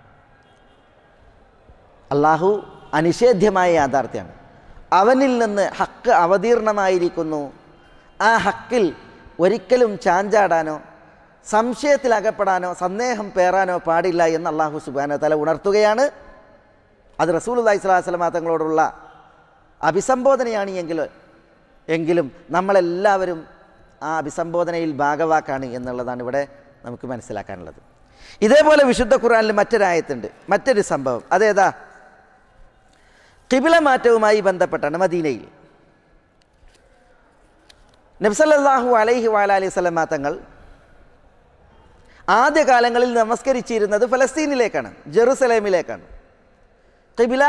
അള്ളാഹു അനിഷേധ്യമായ യാഥാർത്ഥ്യമാണ്. അവനിൽ നിന്ന് ഹക്ക് അവതീർണമായിരിക്കുന്നു. ആ ഹക്കിൽ ഒരിക്കലും ചാഞ്ചാടാനോ സംശയത്തിലകപ്പെടാനോ സന്ദേഹം പേറാനോ പാടില്ല എന്ന് അല്ലാഹു സുബ്ഹാനഹു വ തആല ഉണർത്തുകയാണ്. അത് റസൂലുള്ളാഹി സ്വല്ലല്ലാഹു അലൈഹി വസല്ലം തങ്ങളോടുള്ള അഭിസംബോധനയാണ് എങ്കിൽ എങ്കിലും നമ്മളെല്ലാവരും ആ അഭിസംബോധനയിൽ ഭാഗവാക്കാണ് എന്നുള്ളതാണ് ഇവിടെ നമുക്ക് മനസ്സിലാക്കാനുള്ളത്. ഇതേപോലെ വിശുദ്ധ ഖുർആനിൽ മറ്റൊരായത്തുണ്ട്, മറ്റൊരു സംഭവം. അതേതാ? ഖിബ്ല മാറ്റവുമായി ബന്ധപ്പെട്ടാണ്. മദീനയിൽ നബി സല്ലല്ലാഹു അലൈഹി വഅലൈഹി വസല്ലം തങ്ങൾ ആദ്യകാലങ്ങളിൽ നമസ്കരിച്ചിരുന്നത് ഫലസ്തീനിലേക്കാണ്, ജെറുസലേമിലേക്കാണ്. ഖിബ്ല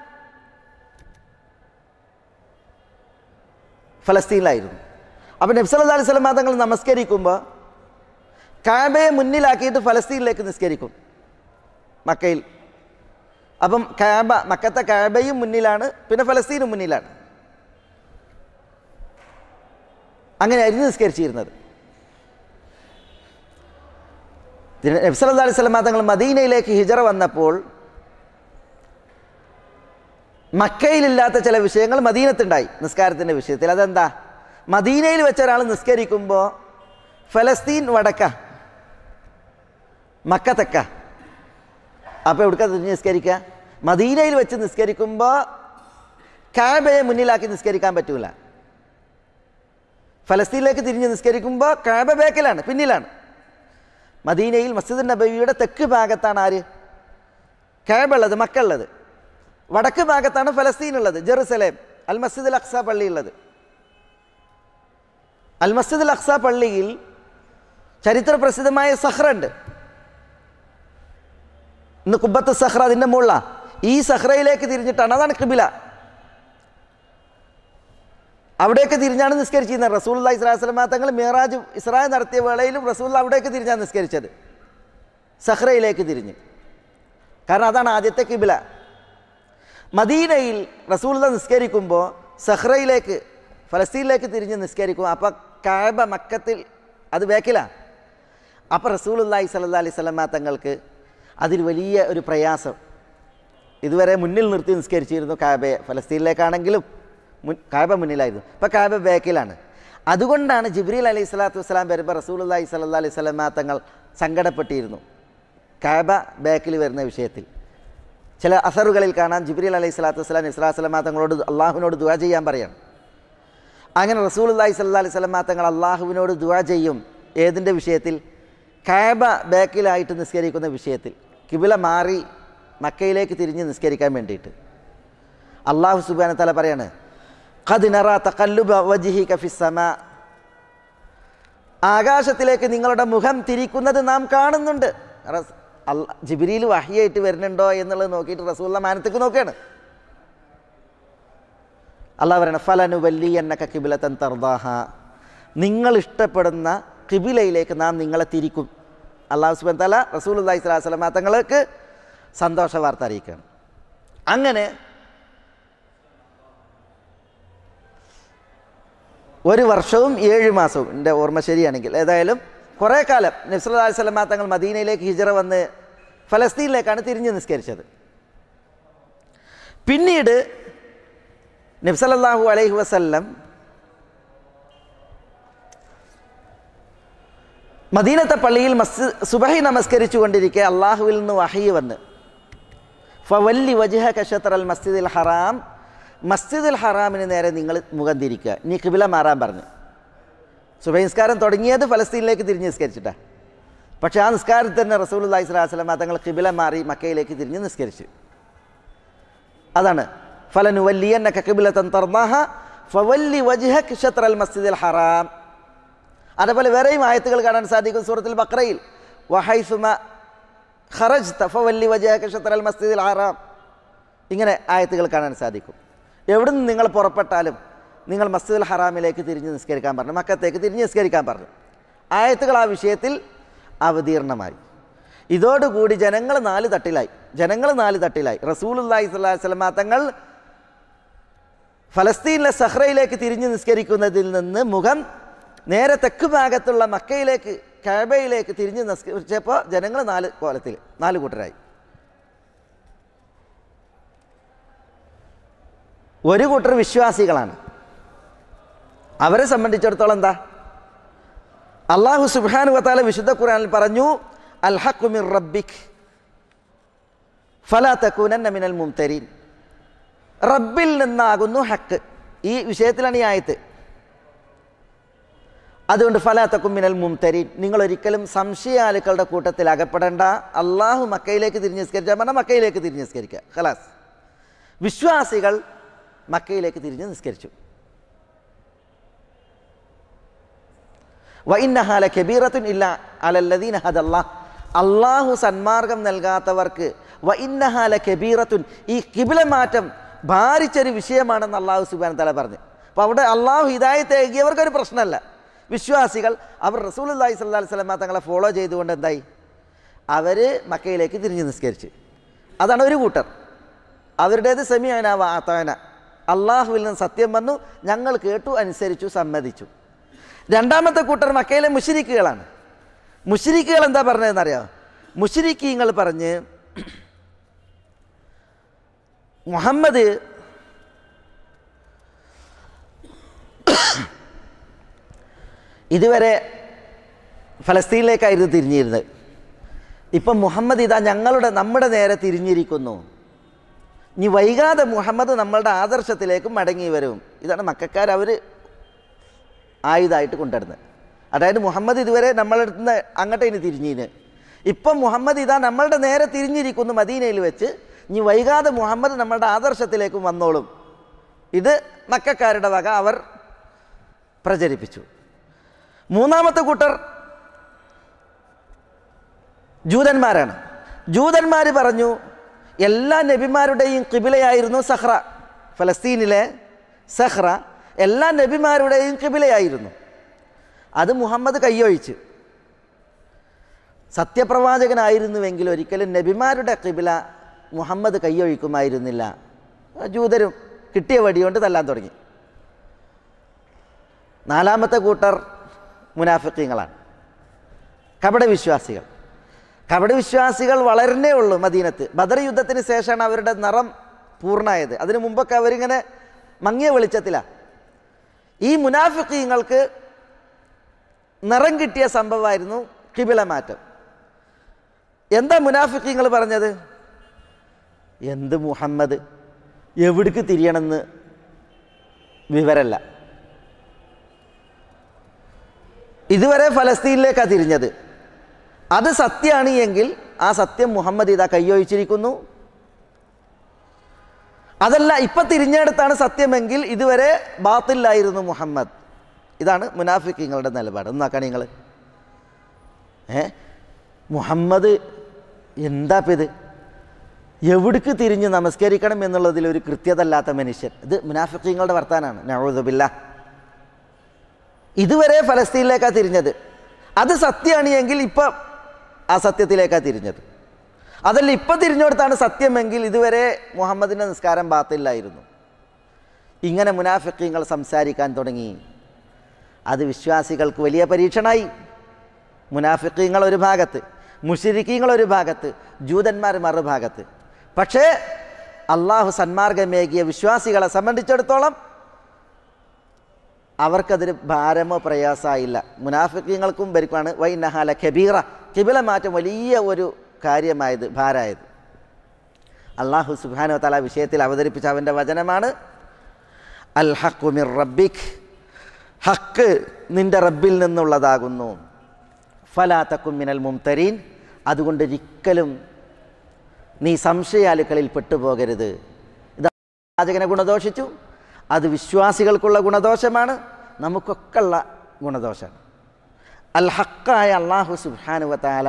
ഫലസ്തീനിലായിരുന്നു. അപ്പോൾ നബി സല്ലല്ലാഹു അലൈഹി വസല്ലം തങ്ങൾ നമസ്കരിക്കുമ്പോൾ കഅബയെ മുന്നിലാക്കിയിട്ട് ഫലസ്തീനിലേക്ക് നിസ്കരിക്കും മക്കയിൽ. അപ്പം കഅബ, മക്കത്തെ കഅബയും മുന്നിലാണ്, പിന്നെ ഫലസ്തീനും മുന്നിലാണ്. അങ്ങനെയായിരുന്നു നിസ്കരിച്ചിരുന്നത്. നബി സല്ലല്ലാഹു അലൈഹി വസല്ലം തങ്ങൾ മദീനയിലേക്ക് ഹിജറ വന്നപ്പോൾ മക്കയിലില്ലാത്ത ചില വിഷയങ്ങൾ മദീനത്തുണ്ടായി നിസ്കാരത്തിൻ്റെ വിഷയത്തിൽ. അതെന്താ? മദീനയിൽ വെച്ച ഒരാൾ നിസ്കരിക്കുമ്പോൾ ഫലസ്തീൻ വടക്ക, മക്ക തെക്ക. അപ്പോൾ എവിടുക്ക തിരിഞ്ഞ് നിസ്കരിക്കുക? മദീനയിൽ വെച്ച് നിസ്കരിക്കുമ്പോൾ കഅബയെ മുന്നിലാക്കി നിസ്കരിക്കാൻ പറ്റൂല. ഫലസ്തീനിലേക്ക് തിരിഞ്ഞ് നിസ്കരിക്കുമ്പോൾ കഅബ ബേക്കിലാണ്, പിന്നിലാണ്. മദീനയിൽ മസ്ജിദ് നബവിയുടെ തെക്ക് ഭാഗത്താണ് ആര്? കഅബ ഉള്ളത്, മക്ക ഉള്ളത്. വടക്ക് ഭാഗത്താണ് ഫലസ്തീൻ ഉള്ളത്, ജെറുസലേം, അൽ മസ്ജിദ് അൽ അഖ്സ പള്ളി ഉള്ളത്. അൽ മസ്ജിദ് അൽ അഖ്സ പള്ളിയിൽ ചരിത്ര പ്രസിദ്ധമായ സഹ്റുണ്ട്. ഇന്ന് കുബ്ബത്ത് സഹ്റ അതിൻ്റെ മുകളിലാണ്. ഈ സഹ്റയിലേക്ക് തിരിഞ്ഞിട്ടാണ്, അതാണ് ഖിബ്ല. അവിടേക്ക് തിരിഞ്ഞാണ് നിസ്കരിച്ചിരുന്നത്. റസൂലുള്ളാഹി സ്വല്ലല്ലാഹു അലൈഹി വസല്ലം തങ്ങൾ മിഅ്റാജ് ഇസ്രാ നടത്തിയ വേളയിലും റസൂൽ അവിടേക്ക് തിരിഞ്ഞാണ് നിസ്കരിച്ചത്, സഹ്റയിലേക്ക് തിരിഞ്ഞ്. കാരണം അതാണ് ആദ്യത്തെ ഖിബ്ല. മദീനയിൽ റസൂലുള്ളാഹി നിസ്കരിക്കുമ്പോൾ സഹ്റയിലേക്ക്, ഫലസ്തീനിലേക്ക് തിരിഞ്ഞ് നിസ്കരിക്കും. അപ്പോൾ കഅബ മക്കത്തിൽ അത് ബേക്കിലാണ്. അപ്പോൾ റസൂലുള്ളാഹി സ്വല്ലല്ലാഹു അലൈഹി വസല്ലം തങ്ങൾക്ക് അതിൽ വലിയ ഒരു പ്രയാസം. ഇതുവരെ മുന്നിൽ നിർത്തി നിസ്കരിച്ചിരുന്നു കഅബയെ, ഫലസ്തീനിലേക്കാണെങ്കിലും മുൻ കഅബ മുന്നിലായിരുന്നു. ഇപ്പോൾ കഅബ ബേക്കിലാണ്. അതുകൊണ്ടാണ് ജിബ്രീൽ അലൈഹി സ്വലാത്തു വസ്സലാം വരുമ്പോൾ റസൂലുള്ളാഹി സ്വല്ലല്ലാഹു അലൈഹി വസല്ലം തങ്ങൾ സങ്കടപ്പെട്ടിരുന്നു കഅബ ബേക്കിൽ വരുന്ന വിഷയത്തിൽ. ചില അസറുകളിൽ കാണാം ജിബ്രീൽ അലൈഹി സ്വലാത്തു വസ്സലാം നബി സ്വല്ലല്ലാഹു അലൈഹി വസല്ലം തങ്ങളോട് അള്ളാഹുവിനോട് ദുആ ചെയ്യാൻ പറയാണ്. അങ്ങനെ റസൂലുള്ളാഹി സ്വല്ലല്ലാഹു അലൈഹി വസല്ലം തങ്ങൾ അള്ളാഹുവിനോട് ദുആ ചെയ്യും. ഏതിൻ്റെ വിഷയത്തിൽ? കഅബ ബേക്കിലായിട്ട് നിസ്കരിക്കുന്ന വിഷയത്തിൽ. ഖിബ്ല മാറി മക്കയിലേക്ക് തിരിഞ്ഞ് നിസ്കരിക്കാൻ വേണ്ടിയിട്ട്. അള്ളാഹു സുബ്ഹാനഹു വ തആല പറയാണ്, ഖദ് നറാ തഖല്ലുബ വജ്ഹിക ഫിസ്സമാ, ആകാശത്തിലേക്ക് നിങ്ങളുടെ മുഖം തിരിക്കുന്നത് നാം കാണുന്നുണ്ട്. ജിബ്രീൽ വഹ്യായിട്ട് വരുന്നുണ്ടോ എന്നുള്ളത് നോക്കിയിട്ട് റസൂലുള്ളാഹി മാനത്തേക്ക് നോക്കുകയാണ്. അള്ളാഹു പറയണം, ഫലനുവല്ലിയന്നക ഖിബ്ലതൻ തർദാഹ, നിങ്ങൾ ഇഷ്ടപ്പെടുന്ന ഖിബ്ലയിലേക്ക് നാം നിങ്ങളെ തിരിക്കും. അള്ളാഹു സുബ്ഹാനഹു വ തആല റസൂലുള്ളാഹി സ്വല്ലല്ലാഹു അലൈഹി വസല്ലം തങ്ങൾക്ക് സന്തോഷ വാർത്ത അറിയിക്കുകയാണ്. അങ്ങനെ ഒരു വർഷവും ഏഴ് മാസവും, എൻ്റെ ഓർമ്മ ശരിയാണെങ്കിൽ, ഏതായാലും കുറേ കാലം നബി സല്ലല്ലാഹു അലൈഹി വസല്ലം തങ്ങൾ മദീനയിലേക്ക് ഹിജറ വന്ന് ഫലസ്തീനിലേക്കാണ് തിരിഞ്ഞ് നിസ്കരിച്ചത്. പിന്നീട് നബി സല്ലല്ലാഹു അലൈഹി വസല്ലം മദീനത്തെ പള്ളിയിൽ മസ്ജിദ് സുബഹി നമസ്കരിച്ചു കൊണ്ടിരിക്കെ അള്ളാഹുവിൽ നിന്ന് വഹി വന്ന് ഫവല്ലി വജ്ഹക ശത്റൽ മസ്ജിദിൽ ഹറാം, മസ്ജിദുൽ ഹറാമിന് നേരെ നിങ്ങൾ മുഖം തിരിക്കുക, നീ ഖിബില മാറാൻ പറഞ്ഞു. സുബഹി നിസ്കാരം തുടങ്ങിയത് ഫലസ്തീനിലേക്ക് തിരിഞ്ഞ് നിസ്കരിച്ചിട്ടാണ്. പക്ഷേ ആ നിസ്കാരത്തിൽ തന്നെ റസൂലുള്ളാഹി സ്വല്ലല്ലാഹു അലൈഹി വസല്ലം തങ്ങൾ ഖിബില മാറി മക്കയിലേക്ക് തിരിഞ്ഞ് നിസ്കരിച്ചു. അതാണ് ഫലനുവല്ലിയന്നക ഖിബ്ലതൻ തർദാഹ ഫവല്ലി വജ്ഹക ശത്റൽ മസ്ജിദിൽ ഹറാം. അതേപോലെ വേറെയും ആയത്തുകൾ കാണാൻ സാധിക്കും സൂറത്തുൽ ബഖറയിൽ വഹൈസുമ ഖറജ്ത ഫവല്ലി വജ്ഹക ശത്റൽ മസ്ജിദിൽ ഹറാം. ഇങ്ങനെ ആയത്തുകൾ കാണാൻ സാധിക്കും. എവിടെ നിന്ന് നിങ്ങൾ പുറപ്പെട്ടാലും നിങ്ങൾ മസ്ജിദുൽ ഹറാമിലേക്ക് തിരിഞ്ഞ് നിസ്കരിക്കാൻ പറഞ്ഞു, മക്കത്തേക്ക് തിരിഞ്ഞ് നിസ്കരിക്കാൻ പറഞ്ഞു. ആയത്തുകൾ ആ വിഷയത്തിൽ അവതീർണമായി. ഇതോടുകൂടി ജനങ്ങൾ നാല് തട്ടിലായി ജനങ്ങൾ നാല് തട്ടിലായി റസൂലുള്ളാഹി സ്വല്ലല്ലാഹു അലൈഹി വസല്ലം തങ്ങൾ ഫലസ്തീനിലെ സഹ്റയിലേക്ക് തിരിഞ്ഞ് നിസ്കരിക്കുന്നതിൽ നിന്ന് മുഖം നേരെ തെക്ക് ഭാഗത്തുള്ള മക്കയിലേക്ക് കഅബയിലേക്ക് തിരിഞ്ഞ് നിസ്കരിച്ചപ്പോൾ ജനങ്ങൾ നാല് കോലത്തിൽ നാല് കൂട്ടരായി. ഒരു കൂട്ടർ വിശ്വാസികളാണ്. അവരെ സംബന്ധിച്ചിടത്തോളം എന്താ, അല്ലാഹു സുബ്ഹാനഹു വ തആല വിശുദ്ധ ഖുർആനിൽ പറഞ്ഞു അൽ ഹഖ്ഖു മിർ റബ്ബിക് ഫലാ തകൂനന്ന മിനൽ മുംതരീൻ. റബ്ബിൽ നിന്നാകുന്നു ഹക്ക്. ഈ വിഷയത്തിലാണ് ഈ ആയത്ത്. അതുകൊണ്ട് ഫലാ തകുൻ മിനൽ മുംതരീൻ, നിങ്ങൾ ഒരിക്കലും സംശയാലുക്കളുടെ കൂട്ടത്തിൽ അകപ്പെടേണ്ട. അള്ളാഹു മക്കയിലേക്ക് തിരിഞ്ഞ് നിസ്കരിച്ചാൽ പറഞ്ഞാൽ മക്കയിലേക്ക് തിരിഞ്ഞ് നിസ്കരിക്കുക, ഖലാസ്. വിശ്വാസികൾ മക്കയിലേക്ക് തിരിഞ്ഞ് നിസ്കരിച്ചു. വഇന്നഹാ ലകബീറത്തുൻ ഇല്ലാ അലല്ലദീന ഹദല്ലാഹ്, അള്ളാഹു സന്മാർഗം നൽകാത്തവർക്ക് വഇന്നഹാ ലകബീറത്തുൻ, ഈ ഖിബ്ല മാറ്റം ഭാരിച്ചൊരു വിഷയമാണെന്ന് അള്ളാഹു സുബ്ഹാനഹു വ തആല പറഞ്ഞു. അപ്പോൾ അവിടെ അള്ളാഹു ഹിദായത്ത് ഏകിയവർക്കൊരു പ്രശ്നമല്ല. വിശ്വാസികൾ അവർ റസൂലുള്ളാഹി സ്വല്ലല്ലാഹു അലൈഹി വസല്ലം തങ്ങളെ ഫോളോ ചെയ്തുകൊണ്ട് എന്തായി, അവർ മക്കയിലേക്ക് തിരിഞ്ഞ് നിസ്കരിച്ച്. അതാണ് ഒരു കൂട്ടർ. അവരുടേത് സെമിഅന വ അതാന, അള്ളാഹുവിൽ നിന്ന് സത്യം വന്നു, ഞങ്ങൾ കേട്ടു, അനുസരിച്ചു, സമ്മതിച്ചു. രണ്ടാമത്തെ കൂട്ടർ മക്കയിലെ മുശ്രിക്കുകളാണ്. മുശ്രിക്കുകൾ എന്താ പറഞ്ഞതെന്നറിയാമോ? മുശ്രിക്കീങ്ങൾ പറഞ്ഞ് മുഹമ്മദ് ഇതുവരെ ഫലസ്തീനിലേക്കായിരുന്നു തിരിഞ്ഞിരുന്നത്. ഇപ്പം മുഹമ്മദ് ഇതാ ഞങ്ങളുടെ നമ്മുടെ നേരെ തിരിഞ്ഞിരിക്കുന്നു. ഇനി വൈകാതെ മുഹമ്മദ് നമ്മളുടെ ആദർശത്തിലേക്ക് മടങ്ങി വരും. ഇതാണ് മക്കക്കാർ അവർ ആയുധമായിട്ട് കൊണ്ടുവരുന്നത്. അതായത് മുഹമ്മദ് ഇതുവരെ നമ്മളടുത്ത് നിന്ന് അങ്ങോട്ട് ഇനി തിരിഞ്ഞിന്, ഇപ്പം മുഹമ്മദ് ഇതാ നമ്മളുടെ നേരെ തിരിഞ്ഞിരിക്കുന്നു മദീനയിൽ വെച്ച്, ഇനി വൈകാതെ മുഹമ്മദ് നമ്മളുടെ ആദർശത്തിലേക്കും വന്നോളും. ഇത് മക്കക്കാരുടെ വക അവർ പ്രചരിപ്പിച്ചു. മൂന്നാമത്തെ കൂട്ടർ ജൂതന്മാരാണ്. ജൂതന്മാർ പറഞ്ഞു എല്ലാ നബിമാരുടെയും ഖിബിലയായിരുന്നു സഹ്റ, ഫലസ്തീനിലെ സഹ്റ എല്ലാ നബിമാരുടെയും ഖിബിലയായിരുന്നു. അത് മുഹമ്മദ് കയ്യൊഴിച്ച്. സത്യപ്രവാചകനായിരുന്നുവെങ്കിൽ ഒരിക്കലും നബിമാരുടെ ഖിബില മുഹമ്മദ് കയ്യൊഴിക്കുമായിരുന്നില്ല. ജൂതരും കിട്ടിയ വടികൊണ്ട് തല്ലാൻ തുടങ്ങി. നാലാമത്തെ കൂട്ടർ മുനാഫിഖീങ്ങളാണ്, കപടവിശ്വാസികൾ. കപടവിശ്വാസികൾ വളരുന്നേ ഉള്ളൂ മദീനത്ത്. ബദർ യുദ്ധത്തിന് ശേഷമാണ് അവരുടെ നിറം പൂർണ്ണമായത്. അതിനു മുമ്പൊക്കെ അവരിങ്ങനെ മങ്ങിയ വെളിച്ചത്തിലാണ്. ഈ മുനാഫിഖീങ്ങൾക്ക് നിറം കിട്ടിയ സംഭവമായിരുന്നു ഖിബില മാറ്റം. എന്താ മുനാഫിഖീങ്ങൾ പറഞ്ഞത്? എന്ത് മുഹമ്മദ്, എവിടേക്ക് തിരിയണമെന്ന് വിവരമല്ല. ഇതുവരെ ഫലസ്തീനിലേക്കാണ് തിരിഞ്ഞത്. അത് സത്യമാണ് എങ്കിൽ ആ സത്യം മുഹമ്മദ് ഇതാ കയ്യൊഴിച്ചിരിക്കുന്നു. അതല്ല ഇപ്പം തിരിഞ്ഞെടുത്താണ് സത്യമെങ്കിൽ ഇതുവരെ ബാത്തിലായിരുന്നു മുഹമ്മദ്. ഇതാണ് മുനാഫിഖീങ്ങളുടെ നിലപാട്. ഒന്നാക്കാണ് നിങ്ങൾ ഏ മുഹമ്മദ് എന്താ ഇത്, എവിടേക്ക് തിരിഞ്ഞ് നമസ്കരിക്കണം എന്നുള്ളതിൽ ഒരു കൃത്യതല്ലാത്ത മനുഷ്യൻ. ഇത് മുനാഫിഖീങ്ങളുടെ വർത്താനാണ്. നഊദു ബില്ലാഹ്. ഇതുവരെ ഫലസ്തീനിലേക്കാണ് തിരിഞ്ഞത്. അത് സത്യമാണ് എങ്കിൽ ഇപ്പം ആ സത്യത്തിലേക്കാണ് തിരിഞ്ഞത്. അതല്ല ഇപ്പം തിരിഞ്ഞെടുത്താണ് സത്യമെങ്കിൽ ഇതുവരെ മുഹമ്മദിൻ്റെ നിസ്കാരം ബാത്തിലായിരുന്നു. ഇങ്ങനെ മുനാഫിഖീങ്ങൾ സംസാരിക്കാൻ തുടങ്ങി. അത് വിശ്വാസികൾക്ക് വലിയ പരീക്ഷണമായി. മുനാഫിഖീങ്ങൾ ഒരു ഭാഗത്ത്, മുശ്രിക്കീങ്ങൾ ഒരു ഭാഗത്ത്, ജൂതന്മാർ മറുഭാഗത്ത്. പക്ഷേ അള്ളാഹു സന്മാർഗമേകിയ വിശ്വാസികളെ സംബന്ധിച്ചിടത്തോളം അവർക്കതൊരു ഭാരമോ പ്രയാസമായില്ല. മുനാഫിക്കീങ്ങൾക്കും ബരിക്കുവാണ് വൈ നഹാല കബീറ, കിബില മാറ്റം വലിയ ഒരു കാര്യമായത്, ഭാരമായത്. അള്ളാഹു സുബ്ഹാനഹു വ തആല വിഷയത്തിൽ അവതരിപ്പിച്ച അവൻ്റെ വചനമാണ് അൽ ഹഖ്ഖു മിർ റബ്ബിക്, ഹക്ക് നിൻ്റെ റബ്ബിൽ നിന്നുള്ളതാകുന്നു. ഫലാ തകും മിനൽ മുംതരീൻ, അതുകൊണ്ടൊരിക്കലും നീ സംശയാലുക്കളിൽ പെട്ടുപോകരുത്. ഇത് പ്രവാചകനെ ഗുണദോഷിച്ചു, അത് വിശ്വാസികൾക്കുള്ള ഗുണദോഷമാണ്, നമുക്കൊക്കെ ഉള്ള ഗുണദോഷമാണ്. അൽ ഹക്കായ അള്ളാഹു സുബ്ഹാനഹു വ തആല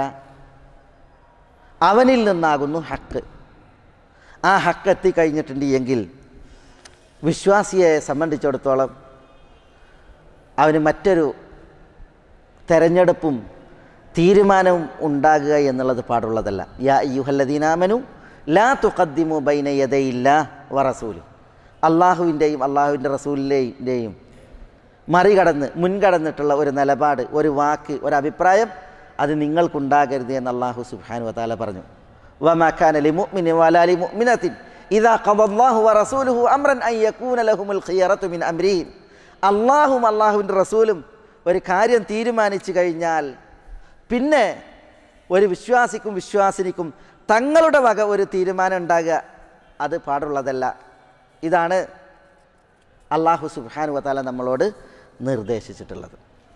അവനിൽ നിന്നാകുന്നു ഹക്ക്. ആ ഹക്ക് എത്തിക്കഴിഞ്ഞിട്ടുണ്ട് എങ്കിൽ വിശ്വാസിയെ സംബന്ധിച്ചിടത്തോളം അവന് മറ്റൊരു തെരഞ്ഞെടുപ്പും തീരുമാനവും ഉണ്ടാകുക എന്നുള്ളത് പാടുള്ളതല്ല. യാ അയ്യുഹല്ലദീന ആമനു ലാ തുഖദ്ദിമു ബൈന യദയില്ലാഹി വറസൂലി, അള്ളാഹുവിൻ്റെയും അള്ളാഹുവിൻ്റെ റസൂലിൻ്റെയും മറികടന്ന് മുൻകടന്നിട്ടുള്ള ഒരു നിലപാട്, ഒരു വാക്ക്, ഒരു അഭിപ്രായം അത് നിങ്ങൾക്കുണ്ടാകരുത് എന്ന് അള്ളാഹു സുബ്ഹാനഹു വ തആല പറഞ്ഞു. വമാ കാന ലിമുഅ്മിനിൻ വലാ ലിമുഅ്മിനത്തിൻ ഇദാ ഖദല്ലാഹു വറസൂലുഹു അംറൻ അൻ യകൂന ലഹുമുൽ ഖിയറതു മിൻ അംരിഹിം, അള്ളാഹും അള്ളാഹുവിൻ്റെ റസൂലും ഒരു കാര്യം തീരുമാനിച്ചു കഴിഞ്ഞാൽ പിന്നെ ഒരു വിശ്വാസിക്കും വിശ്വാസിനിക്കും തങ്ങളുടെ വക ഒരു തീരുമാനം ഉണ്ടാകുക അത് പാടുള്ളതല്ല. ഇതാണ് അള്ളാഹു സുബ്ഹാനഹു വ തആല നമ്മളോട് നിർദ്ദേശിച്ചിട്ടുള്ളത്.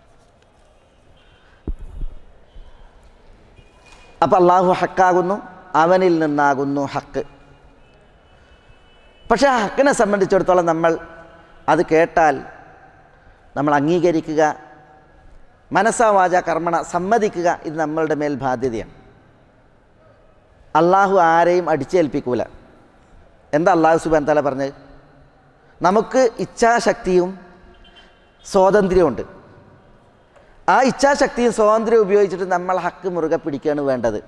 അപ്പം അള്ളാഹു ഹക്കാകുന്നു, അവനിൽ നിന്നാകുന്നു ഹക്ക്. പക്ഷേ ആ ഹക്കിനെ സംബന്ധിച്ചിടത്തോളം നമ്മൾ അത് കേട്ടാൽ നമ്മൾ അംഗീകരിക്കുക, മനസ്സാ വാച കർമ്മണ സമ്മതിക്കുക, ഇത് നമ്മളുടെ മേൽ ബാധ്യതയാണ്. അള്ളാഹു ആരെയും അടിച്ചേൽപ്പിക്കൂല. എന്താ അള്ളാഹു സുബ്ഹാനഹു വ തആല പറഞ്ഞത്? നമുക്ക് ഇച്ഛാശക്തിയും സ്വാതന്ത്ര്യമുണ്ട്. ആ ഇച്ഛാശക്തിയും സ്വാതന്ത്ര്യവും ഉപയോഗിച്ചിട്ട് നമ്മൾ ഹക്ക് മുറുകെ പിടിക്കുകയാണ് വേണ്ടത്.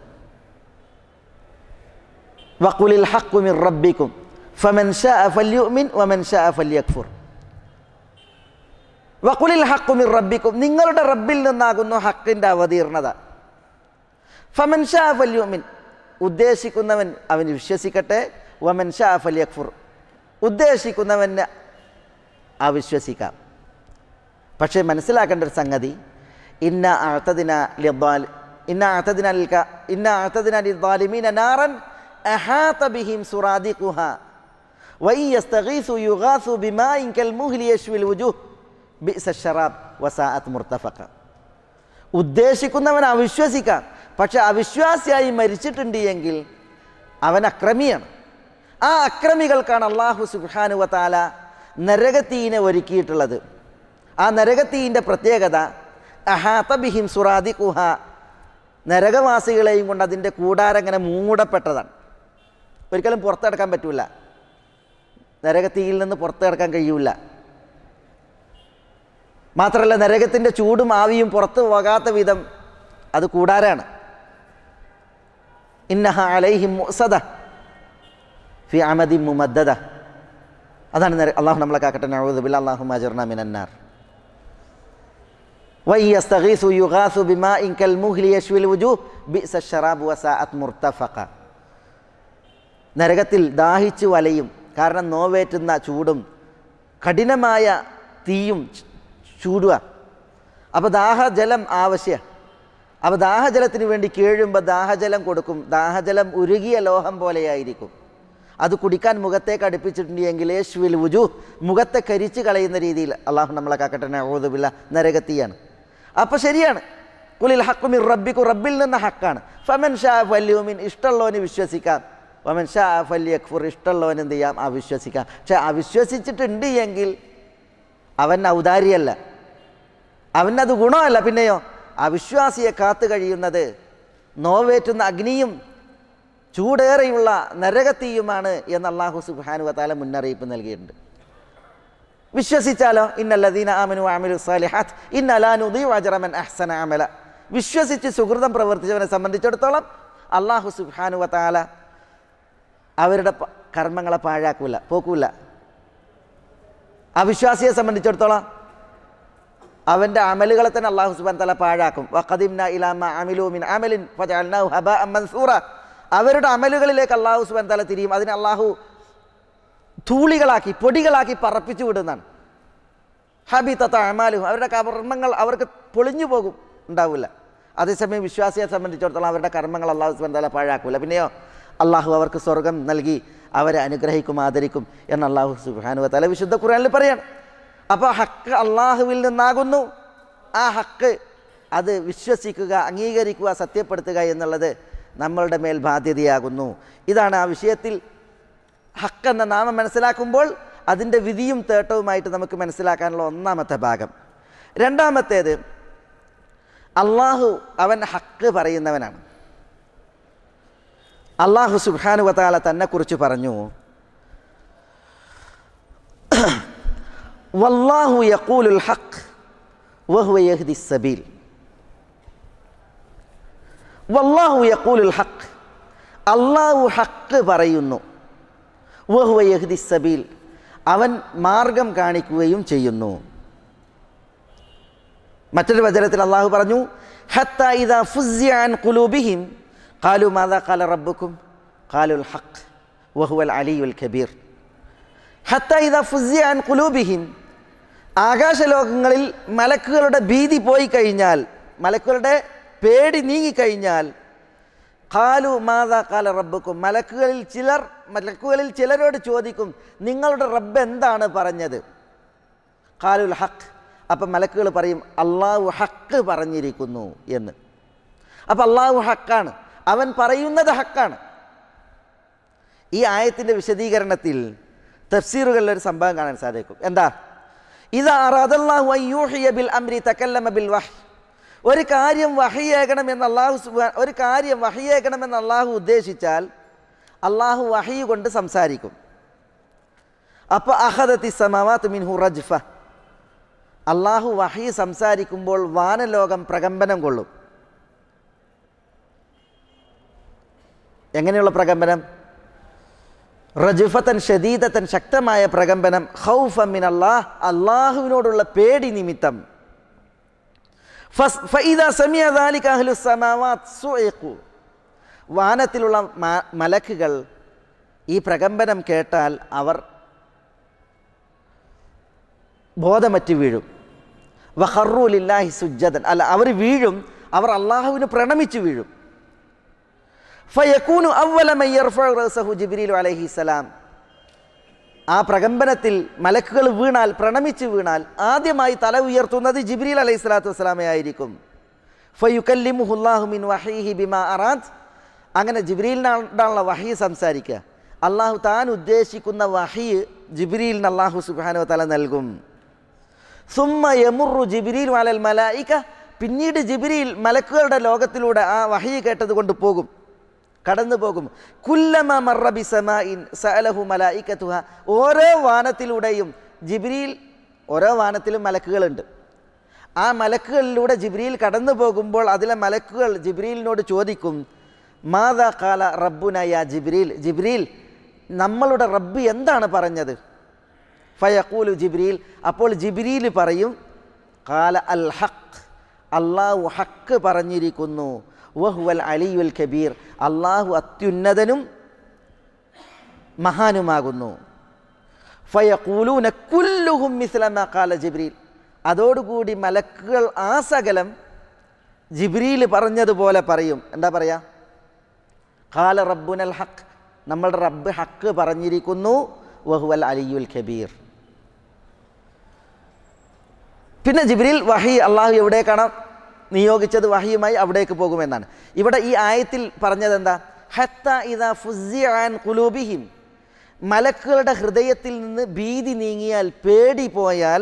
വഖുലിൽ ഹഖ്ഖു മിർ റബ്ബിക്കും ഫമൻ ശാഅ ഫല്യുഅ്മിൻ വമൻ ശാഅ ഫല്യക്ഫുർ. വഖുലിൽ ഹഖ്ഖു മിർ റബ്ബിക്കും, നിങ്ങളുടെ റബ്ബിൽ നിന്നാകുന്നു ഹക്കിൻ്റെ അവതീർണത. ഫമൻ ശാഅ ഫല്യുഅ്മിൻ, ഉദ്ദേശിക്കുന്നവൻ അവന് വിശ്വസിക്കട്ടെ. വമൻ ശാഅ ഫല്യക്ഫുർ, ഉദ്ദേശിക്കുന്നവന് അവിശ്വസിക്കാം. പക്ഷേ മനസ്സിലാക്കേണ്ട ഒരു സംഗതി, ഇന്ന അഅ്തദിന ലിദ്ദാൽ ഇന്ന അഅ്തദിന ലിക ഇന്ന അഅ്തദിന ലിദ്ദാലിമീന നാറൻ അഹാത ബിഹിം സുറാദിഖുഹാ വഇൻ യസ്തഗീസു യുഗാസു ബിമാഇൻ കൽമുഹ്ലി യശ്വിൽ വുജൂഹ് ബിഅസ ശറാബ് വസാഅത് മുർതഫഖ. ഉദ്ദേശിക്കുന്നവൻ അവിശ്വസിക്കാം, പക്ഷെ അവിശ്വാസിയായി മരിച്ചിട്ടുണ്ട് എങ്കിൽ അവൻ അക്രമിയാണ്. ആ അക്രമികൾക്കാണ് അള്ളാഹു സുബ്ഹാനഹു വ തആല നരകത്തീനെ ഒരുക്കിയിട്ടുള്ളത്. ആ നരകത്തീൻ്റെ പ്രത്യേകത അഹാത ബിഹിം സുറാദിഖുഹ, നരകവാസികളെയും കൊണ്ട് അതിൻ്റെ കൂടാരം ഇങ്ങനെ മൂടപ്പെട്ടതാണ്. ഒരിക്കലും പുറത്തെടുക്കാൻ പറ്റില്ല, നരകത്തീയിൽ നിന്ന് പുറത്തു കിടക്കാൻ കഴിയൂല. മാത്രമല്ല നരകത്തിൻ്റെ ചൂടും ആവിയും പുറത്തു പോകാത്ത വിധം അത് കൂടാരാണ്. ഇന്നഹ അലൈഹിം മുഅ്സദ ഫി അമദിൻ മുമദ്ദദ, അതാണ് അള്ളാഹു നമ്മളെ കാക്കട്ടെ. നഊദു ബില്ലാഹി അല്ലാഹുമ്മ അജിർനാ മിനന്നാർ. വഇൻ യസ്തഗീസു യുഗാസു ബിമാഇൻ കൽമുഹ്ലി യശ്വിൽ വുജൂഹ് ബിഅസ ശറാബ് വസാഅത് മുർതഫഖ. നരകത്തിൽ ദാഹിച്ചു വലയും, കാരണം നോവേറ്റുന്ന ചൂടും കഠിനമായ തീയും ചൂടുക. അപ്പോൾ ദാഹജലം ആവശ്യം. അപ്പോൾ ദാഹജലത്തിന് വേണ്ടി കേഴുമ്പോൾ ദാഹജലം കൊടുക്കും. ദാഹജലം ഉരുകിയ ലോഹം പോലെയായിരിക്കും. അത് കുടിക്കാൻ മുഖത്തേക്ക് അടുപ്പിച്ചിട്ടുണ്ടെങ്കിൽ യേശുവിൽ വുജു, മുഖത്തെ കരിച്ച് കളയുന്ന രീതിയിൽ അള്ളാഹു നമ്മളെ കാക്കട്ടെ. നഊദു ബില്ലാഹ്, നരകത്തിയാണ്. അപ്പോൾ ശരിയാണ്, ഖുലിൽ ഹഖ്ഖു മിർ റബ്ബിക്കും, റബ്ബിൽ നിന്ന് ഹക്കാണ്. ഫമൻ ശാഅ ഫല്യുമിൻ, ഇഷ്ടമുള്ളവന് വിശ്വസിക്കാം. വമൻ ശാഅ ഫല്യക്ഫുർ, ഇഷ്ടമുള്ളവൻ എന്ത് ചെയ്യാം? അവിശ്വസിക്കാം. പക്ഷെ അവിശ്വസിച്ചിട്ടുണ്ട് എങ്കിൽ അവൻ ഔദാര്യമല്ല, അവനത് ഗുണമല്ല. പിന്നെയോ അവിശ്വാസിയെ കാത്തു കഴിയുന്നത് നോവേറ്റുന്ന അഗ്നിയും ചൂടേറെയുള്ള നരകത്തീയുമാണ് എന്ന് അല്ലാഹു സുബ്ഹാനഹു വ തആല മുന്നറിയിപ്പ് നൽകിയിട്ടുണ്ട്. വിശ്വസിച്ചാലോ, ഇന്നല്ലദീന ആമനു വഅമിലു സ്വാലിഹാത്ത് ഇന്ന ലാ നുദീഉ അജ്റ മൻ അഹ്സന അമല. വിശ്വസിച്ച് സുഹൃതം പ്രവർത്തിച്ചവനെ സംബന്ധിച്ചിടത്തോളം അല്ലാഹു സുബ്ഹാനഹു വ തആല അവരുടെ കർമ്മങ്ങളെ പാഴാക്കൂല, പോക്കൂല. അവിശ്വാസിയെ സംബന്ധിച്ചിടത്തോളം അവൻ്റെ അമലുകളെ തന്നെ അല്ലാഹു സുബ്ഹാനഹു വ തആല പാഴാക്കും. വഖദിംനാ ഇലാ മാ അമിലു മിൻ അമലിൻ ഫജഅൽനാഹു ഹബാഅൻ മൻസൂറ. അവരുടെ അമലുകളിലേക്ക് അല്ലാഹു സുബ്ഹാനഹു വ തആല തിരിയും. അതിനെ അല്ലാഹു ധൂളികളാക്കി പൊടികളാക്കി പറപ്പിച്ചു വിടുന്നതാണ്. ഹബിതത അഅമാലുഹും, അവരുടെ കർമ്മങ്ങൾ അവർക്ക് പൊളിഞ്ഞു പോകും, ഉണ്ടാവില്ല. അതേസമയം വിശ്വാസിയെ സംബന്ധിച്ചിടത്തോളം അവരുടെ കർമ്മങ്ങൾ അള്ളാഹു സുബ്ഹാനഹു വ തആല പാഴാക്കൂല. പിന്നെയോ അള്ളാഹു അവർക്ക് സ്വർഗം നൽകി അവരെ അനുഗ്രഹിക്കും, ആദരിക്കും എന്ന് അള്ളാഹു സുബ്ഹാനഹു വ തആല വിശുദ്ധ ഖുർആനിൽ പറയാണ്. അപ്പോൾ ഹക്ക് അള്ളാഹുവിൽ നിന്നാകുന്നു. ആ ഹക്ക് അത് വിശ്വസിക്കുക, അംഗീകരിക്കുക, സത്യപ്പെടുത്തുക എന്നുള്ളത് നമ്മളുടെ മേൽ ബാധ്യതയാകുന്നു. ഇതാണ് ആ വിഷയത്തിൽ ഹക്ക് എന്ന നാമം മനസ്സിലാക്കുമ്പോൾ അതിൻ്റെ വിധിയും തേട്ടവുമായിട്ട് നമുക്ക് മനസ്സിലാക്കാനുള്ള ഒന്നാമത്തെ ഭാഗം. രണ്ടാമത്തേത്, അള്ളാഹു അവൻ ഹക്ക് പറയുന്നവനാണ്. അള്ളാഹു സുബ്ഹാനഹു വ തആല തന്നെക്കുറിച്ച് പറഞ്ഞു, വല്ലാഹു യഖൂലുൽ ഹഖ് വഹുവ യഹ്ദിസ് സബീൽ. വല്ലാഹു യഖൂലുൽ ഹഖ്, അള്ളാഹു ഹക്ക് പറയുന്നു. വഹുവ യഹ്ദിസ് സബീൽ, അവൻ മാർഗം കാണിക്കുകയും ചെയ്യുന്നു. മറ്റൊരു വചനത്തിൽ അള്ളാഹു പറഞ്ഞു, ഹത്താ ഇദാ ഫുസ്സിഅ അൻ ഖുലൂബിഹിം ഖാലു മാദാ ഖാല റബ്ബുക്കും ഖാലുൽ ഹഖ് വഹുവൽ അലിയുൽ കബീർ. ഹത്താ ഇദാ ഫുസ്സിഅ അൻ ഖുലൂബിഹിം, ആകാശലോകങ്ങളിൽ മലക്കുകളുടെ ഭീതി പോയി കഴിഞ്ഞാൽ, മലക്കുകളുടെ പേടി നീങ്ങിക്കഴിഞ്ഞാൽ, ഖാലു മാദാ ഖാല റബ്ബുക്കും, മലക്കുകളിൽ ചിലർ മലക്കുകളിൽ ചിലരോട് ചോദിക്കും, നിങ്ങളുടെ റബ്ബ് എന്താണ് പറഞ്ഞത്? ഖാലുൽ ഹഖ്, അപ്പം മലക്കുകൾ പറയും അള്ളാഹു ഹക്ക് പറഞ്ഞിരിക്കുന്നു എന്ന്. അപ്പം അള്ളാഹു ഹക്കാണ്, അവൻ പറയുന്നത് ഹക്കാണ്. ഈ ആയത്തിൻ്റെ വിശദീകരണത്തിൽ തഫ്സീറുകളിൽ ഒരു സംഭവം കാണാൻ സാധിക്കും. എന്താ? ഇദാ അറാദല്ലാഹു അൻ യൂഹിയ ബിൽ അംരി തകല്ലമ ബിൽ വഹ്, ഒരു കാര്യം വഹിയേകണമെന്ന് അള്ളാഹു ഒരു കാര്യം വഹിയേകണമെന്ന് അള്ളാഹു ഉദ്ദേശിച്ചാൽ അള്ളാഹു വഹി കൊണ്ട് സംസാരിക്കും. അപ്പോൾ അഖദത്തി സമാവാത്ത് മിൻഹു റജ്ഫ, അള്ളാഹു വഹി സംസാരിക്കുമ്പോൾ വാനലോകം പ്രകമ്പനം കൊള്ളും. എങ്ങനെയുള്ള പ്രകമ്പനം? റജ്ഫത്തൻ ഷദീദത്തൻ, ശക്തമായ പ്രകമ്പനം. ഖൗഫൻ മിൻ അല്ലാഹ്, അള്ളാഹുവിനോടുള്ള പേടി നിമിത്തം. ഫഇദാ സമിഅ ദാലിക അഹ്ലുസ് സമാവാത്ത് സുഇഖു, വാനത്തിലുള്ള മലക്കുകൾ ഈ പ്രകമ്പനം കേട്ടാൽ അവർ ബോധമറ്റ് വീഴും. വഖറു ലില്ലാഹി സുജ്ജദൻ, അല്ല അവർ വീഴും, അവർ അള്ളാഹുവിന് പ്രണമിച്ചു വീഴും. ഫയകൂനു അവ്വല മൻ യർഫഉ റഅസഹു ജിബ്രീൽ അലൈഹിസ്സലാം, ആ പ്രകമ്പനത്തിൽ മലക്കുകൾ വീണാൽ, പ്രണമിച്ച് വീണാൽ ആദ്യമായി തല ഉയർത്തുന്നത് ജിബ്രീൽ അലൈഹി സ്വലാത്തു വസ്സലാമെ ആയിരിക്കും. ഫയുകല്ലിമുഹുല്ലാഹു മിൻ വഹീഹി ബിമാ അറാദ്, അങ്ങനെ ജിബ്രീലിനാണുള്ള വഹി സംസാരിക്കുക. അള്ളാഹു താൻ ഉദ്ദേശിക്കുന്ന വഹി ജിബ്രീലിന് അള്ളാഹു സുബ്ഹാനഹു വ തആല നൽകും. സുമ്മ യമുറു ജിബ്രീൽ അലൽ മലായിക, പിന്നീട് ജിബ്രീൽ മലക്കുകളുടെ ലോകത്തിലൂടെ ആ വഹി കേട്ടത് കൊണ്ട് പോകും, കടന്നു പോകും. കുല്ലമ മറ ബിസമാഇൻ സഅലഹു മലായികതുഹ, ഓരോ വാനത്തിലൂടെയും ജിബ്രീൽ, ഓരോ വാനത്തിലും മലക്കുകളുണ്ട്, ആ മലക്കുകളിലൂടെ ജിബ്രീൽ കടന്നു പോകുമ്പോൾ അതിലെ മലക്കുകൾ ജിബ്രീലിനോട് ചോദിക്കും, മാദാ ഖാല റബ്ബുന യാ ജിബ്രീൽ, ജിബ്രീൽ നമ്മളുടെ റബ്ബ് എന്താണ് പറഞ്ഞത്? ഫയഖൂലു ജിബ്രീൽ, അപ്പോൾ ജിബ്രീൽ പറയും, ഖാല അൽ ഹഖ്, അല്ലാഹു ഹക്ക് പറഞ്ഞിരിക്കുന്നു. വഹുവൽ അലിയുൽ കബീർ, അള്ളാഹു അത്യുന്നതനും മഹാനുമാകുന്നു. ഫയഖൂലൂന കുല്ലുഹും മിസ്ല മാ ഖാല ജിബ്രീൽ, അതോടുകൂടി മലക്കുകൾ ആ സകലം ജിബ്രീൽ പറഞ്ഞതുപോലെ പറയും. എന്താ പറയാ? ഖാല റബ്ബുനൽ ഹഖ്, നമ്മളുടെ റബ്ബ് ഹക്ക് പറഞ്ഞിരിക്കുന്നു. വഹുവൽ അലിയുൽ കബീർ. പിന്നെ ജിബ്രീൽ വഹി അള്ളാഹു എവിടേക്കാണ് നിയോഗിച്ചത്, വഹിയുമായി അവിടേക്ക് പോകുമെന്നാണ്. ഇവിടെ ഈ ആയത്തിൽ പറഞ്ഞത് എന്താ? ഹത്താ ഇദാ ഫുസ്സിഅ അൻ ഖുലൂബിഹിം, മലക്കുകളുടെ ഹൃദയത്തിൽ നിന്ന് ഭീതി നീങ്ങിയാൽ, പേടി പോയാൽ,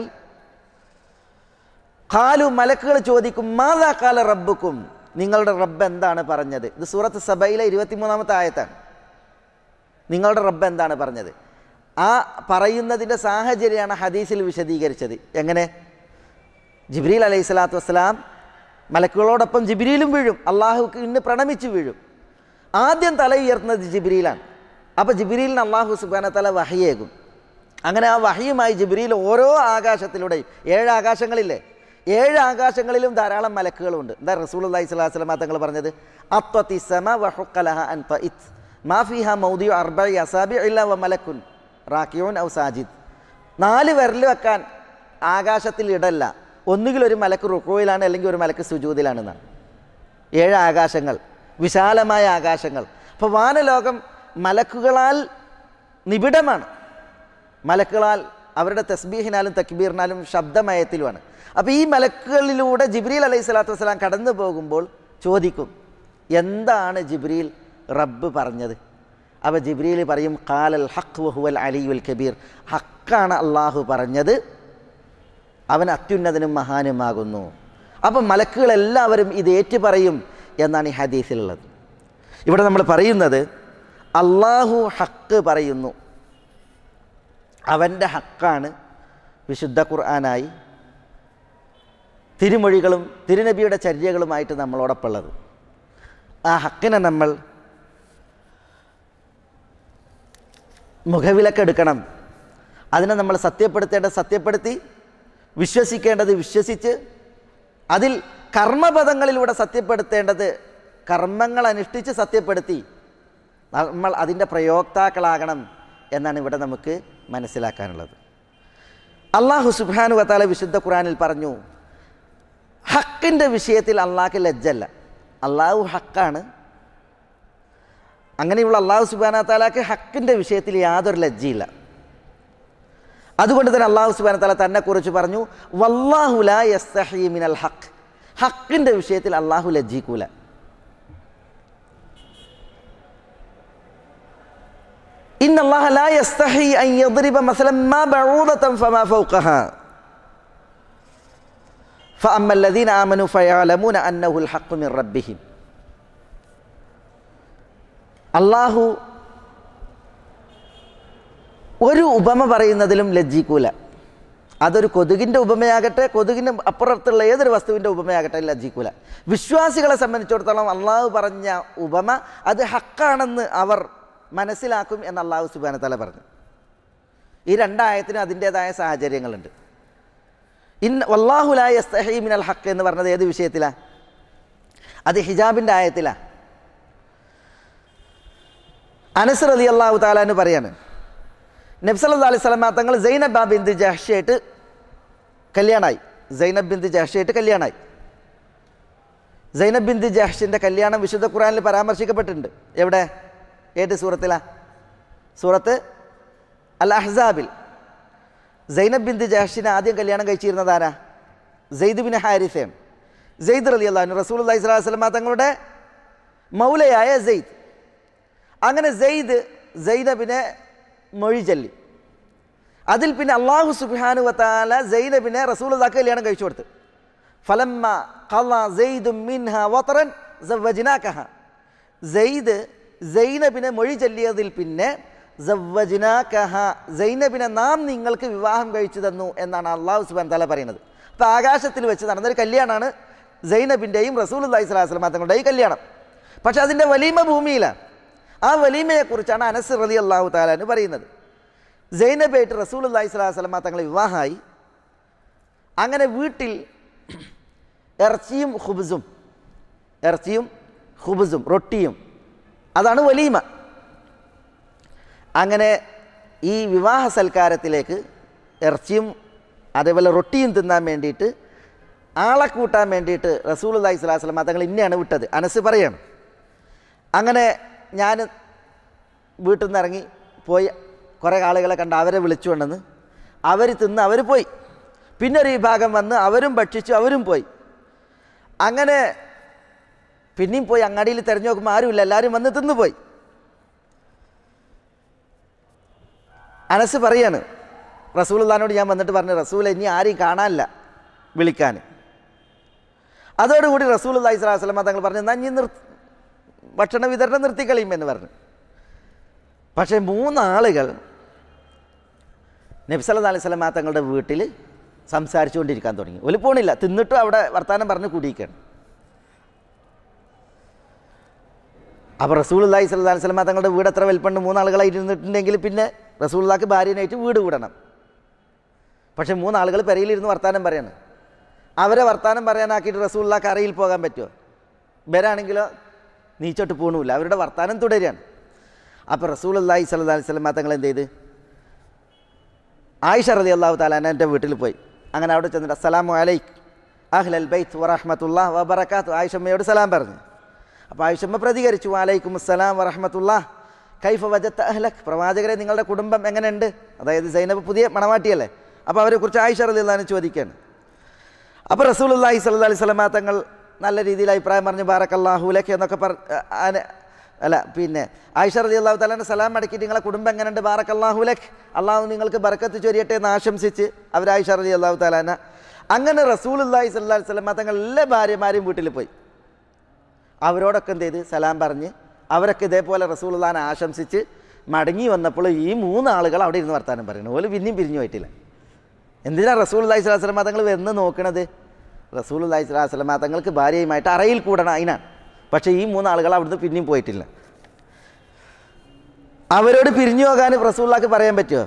ഖാലു മലക്കുകൾ ചോദിക്കും, മാദാ ഖാല റബ്ബുക്കും, നിങ്ങളുടെ റബ്ബ് എന്താണ് പറഞ്ഞത്? ഇത് സൂറത്ത് സബയിലെ ഇരുപത്തിമൂന്നാമത്തെ ആയത്താണ്. നിങ്ങളുടെ റബ്ബ് എന്താണ് പറഞ്ഞത്? ആ പറയുന്നതിൻ്റെ സാഹചര്യമാണ് ഹദീസിൽ വിശദീകരിച്ചത്. എങ്ങനെ? ജിബ്രീൽ അലൈഹി സ്വലാത്തു വസ്സലാം മലക്കുകളോടൊപ്പം ജിബ്രീലും വീഴും, അള്ളാഹുക്ക് ഇന്ന് പ്രണമിച്ച് വീഴും. ആദ്യം തല ഉയർത്തുന്നത് ജിബ്രീലാണ്. അപ്പോൾ ജിബ്രീലിന് അള്ളാഹു സുബ്ഹാനഹു വ തആല വഹിയേകും. അങ്ങനെ ആ വഹിയുമായി ജിബ്രീൽ ഓരോ ആകാശത്തിലൂടെയും, ഏഴ് ആകാശങ്ങളില്ലേ, ഏഴ് ആകാശങ്ങളിലും ധാരാളം മലക്കുകളുണ്ട്. എന്താ റസൂലുള്ളാഹി സ്വല്ലല്ലാഹു അലൈഹി വസല്ലം തങ്ങൾ പറഞ്ഞത്? അത്വതി സമ വഹുഖലഹ അൻ തഇത് മാ ഫീഹാ മൗദിഉ അർബഇ അസാബി ഇല്ലാ വ മലക്കുൻ റാക്കിഉൻ ഔ സാജിദ്. നാല് വിരൽ വെക്കാൻ ആകാശത്തിൽ ഇടല്ല, ഒന്നുകിൽ ഒരു മലക്ക് റുക്കോയിലാണ് അല്ലെങ്കിൽ ഒരു മലക്ക് സുജൂദിലാണെന്നാണ്. ഏഴ് ആകാശങ്ങൾ, വിശാലമായ ആകാശങ്ങൾ. അപ്പോൾ വാനലോകം മലക്കുകളാൽ നിബിഡമാണ്. മലക്കുകളാൽ അവരുടെ തസ്ബീഹിനാലും തക്ബീറിനാലും ശബ്ദമയത്തിലുമാണ്. അപ്പോൾ ഈ മലക്കുകളിലൂടെ ജിബ്രീൽ അലൈഹി സ്വലാത്തു വസ്സലാം കടന്നു പോകുമ്പോൾ ചോദിക്കും, എന്താണ് ജിബ്രീൽ റബ്ബ് പറഞ്ഞത്? അപ്പോൾ ജിബ്രീൽ പറയും, ഖാലൽ ഹഖ് വഹുവൽ അലിയുൽ കബീർ, ഹക്കാണ് അള്ളാഹു പറഞ്ഞത്, അവൻ അത്യുന്നതനും മഹാനുമാകുന്നു. അപ്പം മലക്കുകളെല്ലാവരും ഇത് ഏറ്റു പറയും എന്നാണ് ഈ ഹദീസിലുള്ളത്. ഇവിടെ നമ്മൾ പറയുന്നത് അള്ളാഹു ഹക്ക് പറയുന്നു, അവൻ്റെ ഹക്കാണ് വിശുദ്ധ ഖുർആനായി തിരുമൊഴികളും തിരുനബിയുടെ ചര്യകളുമായിട്ട് നമ്മളോടൊപ്പമുള്ളത്. ആ ഹക്കിനെ നമ്മൾ മുഖവിലക്കെടുക്കണം. അതിനെ നമ്മൾ സത്യപ്പെടുത്തേണ്ടത് സത്യപ്പെടുത്തി, വിശ്വസിക്കേണ്ടത് വിശ്വസിച്ച്, അതിൽ കർമ്മപദങ്ങളിലൂടെ സത്യപ്പെടുത്തേണ്ടത് കർമ്മങ്ങൾ അനുഷ്ഠിച്ച് സത്യപ്പെടുത്തി നമ്മൾ അതിൻ്റെ പ്രയോക്താക്കളാകണം എന്നാണ് ഇവിടെ നമുക്ക് മനസ്സിലാക്കാനുള്ളത്. അള്ളാഹു സുബ്ഹാനഹു വ തആല വിശുദ്ധ ഖുർആനിൽ പറഞ്ഞു, ഹക്കിൻ്റെ വിഷയത്തിൽ അള്ളാഹ്ക്ക് ലജ്ജല്ല. അള്ളാഹു ഹക്കാണ്. അങ്ങനെയുള്ള അള്ളാഹു സുബ്ഹാനഹു വ തആലക്ക് ഹക്കിൻ്റെ വിഷയത്തിൽ യാതൊരു ലജ്ജയില്ല. അതുകൊണ്ട് തന്നെ അള്ളാഹു സുബ്ഹാനഹു വ തആല തന്നെക്കുറിച്ച് പറഞ്ഞു, വല്ലാഹു ലാ യസ്തഹി മിനൽ ഹഖ്, ഹക്കിൻ്റെ വിഷയത്തിൽ അള്ളാഹു ലജ്ജിക്കൂല. ഇന്നല്ലാഹ ലാ യസ്തഹി അൻ യദ്രിബ മസലൻ മാ ബഊദതൻ ഫമാ ഫൗഖഹാ ഫഅമ്മ الذين آمنوا فيعلمون أنه الحق من ربهم. അള്ളാഹു ഒരു ഉപമ പറയുന്നതിലും ലജ്ജിക്കൂല. അതൊരു കൊതുകിൻ്റെ ഉപമയാകട്ടെ, കൊതുകിന് അപ്പുറത്തുള്ള ഏതൊരു വസ്തുവിൻ്റെ ഉപമയാകട്ടെ, ലജ്ജിക്കൂല. വിശ്വാസികളെ സംബന്ധിച്ചിടത്തോളം അള്ളാഹു പറഞ്ഞ ഉപമ അത് ഹക്കാണെന്ന് അവർ മനസ്സിലാക്കും എന്ന് അള്ളാഹു സുബ്ഹാനഹു വ തആല പറഞ്ഞു. ഈ രണ്ടായത്തിനും അതിൻ്റേതായ സാഹചര്യങ്ങളുണ്ട്. ഇൻ വല്ലാഹു ലാ യസ്തഹി മിനൽ ഹഖ് എന്ന് പറഞ്ഞത് ഏത് വിഷയത്തിലാണ്? അത് ഹിജാബിൻ്റെ ആയത്തിലാണ്. അനസ് റളിയല്ലാഹു തആല എന്ന് പറയാണ്, നബി സല്ലല്ലാഹു അലൈഹി വസല്ലം തങ്ങൾ സൈനബ ബിൻത് ജഹ്ഷായിട്ട് കല്യാണമായി. സൈനബ് ബിൻത് ജഹ്ഷായിട്ട് കല്യാണമായി. സൈനബ് ബിൻത് ജഹ്ഷിൻ്റെ കല്യാണം വിശുദ്ധ ഖുർആനിൽ പരാമർശിക്കപ്പെട്ടിട്ടുണ്ട്. എവിടെ? ഏത് സൂറത്തിലാ? സൂറത്ത് അൽ അഹ്സാബിൽ. സൈനബ് ബിൻത് ജഹ്ഷിനെ ആദ്യം കല്യാണം കഴിച്ചിരുന്നത് ആരാ? സെയ്ദ് ബിൻ ഹാരിസയാണ്. സെയ്ദ് റളിയല്ലാഹു അൻഹു റസൂലുള്ളാഹി സ്വല്ലല്ലാഹു അലൈഹി വസല്ലം തങ്ങളുടെ മൗലയായ സെയ്ദ്. അങ്ങനെ സെയ്ദ് സൈനബിനെ മൊഴി ചൊല്ലി. അതിൽ പിന്നെ അള്ളാഹു സുബ്ഹാനഹു വ തആല സൈനബിനെ റസൂലുള്ളാഹിക്ക് കല്യാണം കഴിച്ചു കൊടുത്തു. ഫലമ്മ ഖളാ സെയ്ദും മിൻഹാ വതറൻ സവ്വജ്നാകഹ, സെയ്ദ് സൈനബിനെ മൊഴി ചൊല്ലിയതിൽ പിന്നെ സവ്വജ്നാകഹ, സൈനബിനെ നാം നിങ്ങൾക്ക് വിവാഹം കഴിച്ചു തന്നു എന്നാണ് അള്ളാഹു സുബ്ഹാനഹു വ തആല പറയുന്നത്. അപ്പോൾ ആകാശത്തിൽ വെച്ച് നടന്നൊരു കല്യാണമാണ് സൈനബിൻ്റെയും റസൂലുള്ളാഹി സ്വല്ലല്ലാഹു അലൈഹി വസല്ലം തങ്ങളുടെയും കല്യാണം. പക്ഷെ അതിൻ്റെ വലീമ ഭൂമിയിലാണ്. ആ വലീമയെക്കുറിച്ചാണ് അനസ് റളിയല്ലാഹു തആല എന്ന് പറയുന്നത്. സൈനബായിട്ട് റസൂലുള്ളാഹി സ്വല്ലല്ലാഹു അലൈഹി വസല്ലം തങ്ങൾ വിവാഹമായി. അങ്ങനെ വീട്ടിൽ ഇറച്ചിയും ഖുബ്സും, ഇറച്ചിയും ഖുബ്സും റൊട്ടിയും, അതാണ് വലീമ. അങ്ങനെ ഈ വിവാഹ സൽക്കാരത്തിലേക്ക് ഇറച്ചിയും അതേപോലെ റൊട്ടിയും തിന്നാൻ വേണ്ടിയിട്ട് ആളെ കൂട്ടാൻ വേണ്ടിയിട്ട് റസൂലുള്ളാഹി സ്വല്ലല്ലാഹു അലൈഹി വസല്ലം തങ്ങൾ ഇന്നെയാണ് വിട്ടത്. അനസ് പറയാണ്, അങ്ങനെ ഞാൻ വീട്ടിൽ നിന്ന് ഇറങ്ങി പോയി കുറേ ആളുകളെ കണ്ട് അവരെ വിളിച്ചു കൊണ്ടെന്ന് അവർ തിന്ന് അവർ പോയി. പിന്നെ ഒരു വിഭാഗം വന്ന് അവരും ഭക്ഷിച്ചു, അവരും പോയി. അങ്ങനെ പിന്നെയും പോയി അങ്ങാടിയിൽ തിരഞ്ഞു നോക്കുമ്പോൾ ആരുമില്ല, എല്ലാവരും വന്ന് തിന്നുപോയി. അനസ് പറയാണ്, റസൂലുള്ളാഹിനോട് ഞാൻ വന്നിട്ട് പറഞ്ഞു, റസൂൽ ഇനി ആരെയും കാണാനില്ല വിളിക്കാൻ. അതോടുകൂടി റസൂലുള്ളാഹി സ്വല്ലല്ലാഹു അലൈഹി വസല്ലം തങ്ങൾ പറഞ്ഞു, എന്നാൽ ഇനി നിർ ഭക്ഷണ വിതരണം നിർത്തിക്കളയും എന്ന് പറഞ്ഞു. പക്ഷേ മൂന്നാളുകൾ നബി സല്ലല്ലാഹു അലൈഹി വസല്ലം തങ്ങളുടെ വീട്ടിൽ സംസാരിച്ചു കൊണ്ടിരിക്കാൻ തുടങ്ങി. ഒരു പോണില്ല, തിന്നിട്ടും അവിടെ വർത്താനം പറഞ്ഞ് കൂടിയിരിക്കുകയാണ്. അപ്പോൾ റസൂലുള്ളാഹി സ്വല്ലല്ലാഹു അലൈഹി വസല്ലം തങ്ങളുടെ വീട് എത്ര വലിപ്പമുണ്ട്? മൂന്നാളുകളായി ഇരുന്നിട്ടുണ്ടെങ്കിൽ പിന്നെ റസൂലുള്ളാഹിക്ക് ഭാര്യനായിട്ട് വീട് കൂടണം. പക്ഷേ മൂന്നാളുകൾ പെരയിലിരുന്ന് വർത്താനം പറയാണ്. അവരെ വർത്താനം പറയാനാക്കിയിട്ട് റസൂലുള്ളാഹിക്ക് അറയിൽ പോകാൻ പറ്റുമോ? ഇവരാണെങ്കിലോ നീച്ചോട്ട് പോകണമില്ല, അവരുടെ വർത്താനം തുടരുകയാണ്. അപ്പോൾ റസൂലുള്ളാഹി സ്വല്ലല്ലാഹു അലൈഹി വസല്ലം തങ്ങൾ എന്ത് ചെയ്ത്? ആയിഷ റളിയല്ലാഹു തആല അൻഹയുടെ വീട്ടിൽ പോയി. അങ്ങനെ അവിടെ ചെന്നിട്ട് അസ്സലാമു അലൈക്കും അഹ്ലൽ ബൈത്ത് വറഹ്മത്തുള്ളാഹി വബറകാതുഹു ആയിഷമ്മയോട് സലാം പറഞ്ഞു. അപ്പോൾ ആയിഷമ്മ പ്രതികരിച്ചു, വഅലൈക്കും അസ്സലാം വറഹ്മത്തുള്ളാഹി കൈഫ വജത്ത അഹ്ലക്, പ്രവാചകരെ നിങ്ങളുടെ കുടുംബം എങ്ങനെയുണ്ട്? അതായത് സൈനബ് പുതിയ മണവാട്ടിയല്ലേ, അപ്പോൾ അവരെക്കുറിച്ച് ആയിഷ റളിയല്ലാഹു അൻഹ ചോദിക്കുകയാണ്. അപ്പോൾ റസൂലുള്ളാഹി സ്വല്ലല്ലാഹി അലൈഹി വസല്ലമ തങ്ങൾ നല്ല രീതിയിൽ അഭിപ്രായം പറഞ്ഞു, ബാറക്കല്ലാഹു ലക എന്നൊക്കെ പറ അല്ല പിന്നെ ആയിഷ റളിയല്ലാഹു തആല സലാം മടക്കിയിട്ട് നിങ്ങളെ കുടുംബം എങ്ങനെയുണ്ട്, ബാറക്കല്ലാഹു ലക, അള്ളാഹു നിങ്ങൾക്ക് ബർക്കത്ത് ചൊരിയട്ടെ എന്ന് ആശംസിച്ച് അവർ ആയിഷ റളിയല്ലാഹു തആല അങ്ങനെ റസൂലുള്ളാഹി സ്വല്ലല്ലാഹി അലൈഹി വസല്ലമ തങ്ങൾ എല്ലാ ഭാര്യമാരെയും വീട്ടിൽ പോയി അവരോടൊക്കെ എന്ത് ചെയ്ത് സലാം പറഞ്ഞ് അവരൊക്കെ ഇതേപോലെ റസൂലുള്ളാഹിനെ ആശംസിച്ച് മടങ്ങി വന്നപ്പോൾ ഈ മൂന്നാളുകൾ അവിടെ ഇരുന്ന് വർത്താനം പറയുന്നു. ഓല് പിന്നെയും പിരിഞ്ഞു പോയിട്ടില്ല. എന്തിനാണ് റസൂലുള്ളാഹി സ്വല്ലല്ലാഹി അലൈഹി വസല്ലമ തങ്ങൾ വന്ന് നോക്കണത്? റസൂലുള്ളാഹി സ്വല്ലല്ലാഹി അലൈഹി വസല്ലമ തങ്ങൾക്ക് ഭാര്യയുമായിട്ട് അറയിൽ കൂടണം അതിനാണ്. പക്ഷേ ഈ മൂന്നാളുകൾ അവിടുന്ന് പിന്നെയും പോയിട്ടില്ല. അവരോട് പിരിഞ്ഞു പോകാൻ റസൂലുള്ളാഹിക്ക് പറയാൻ പറ്റുമോ?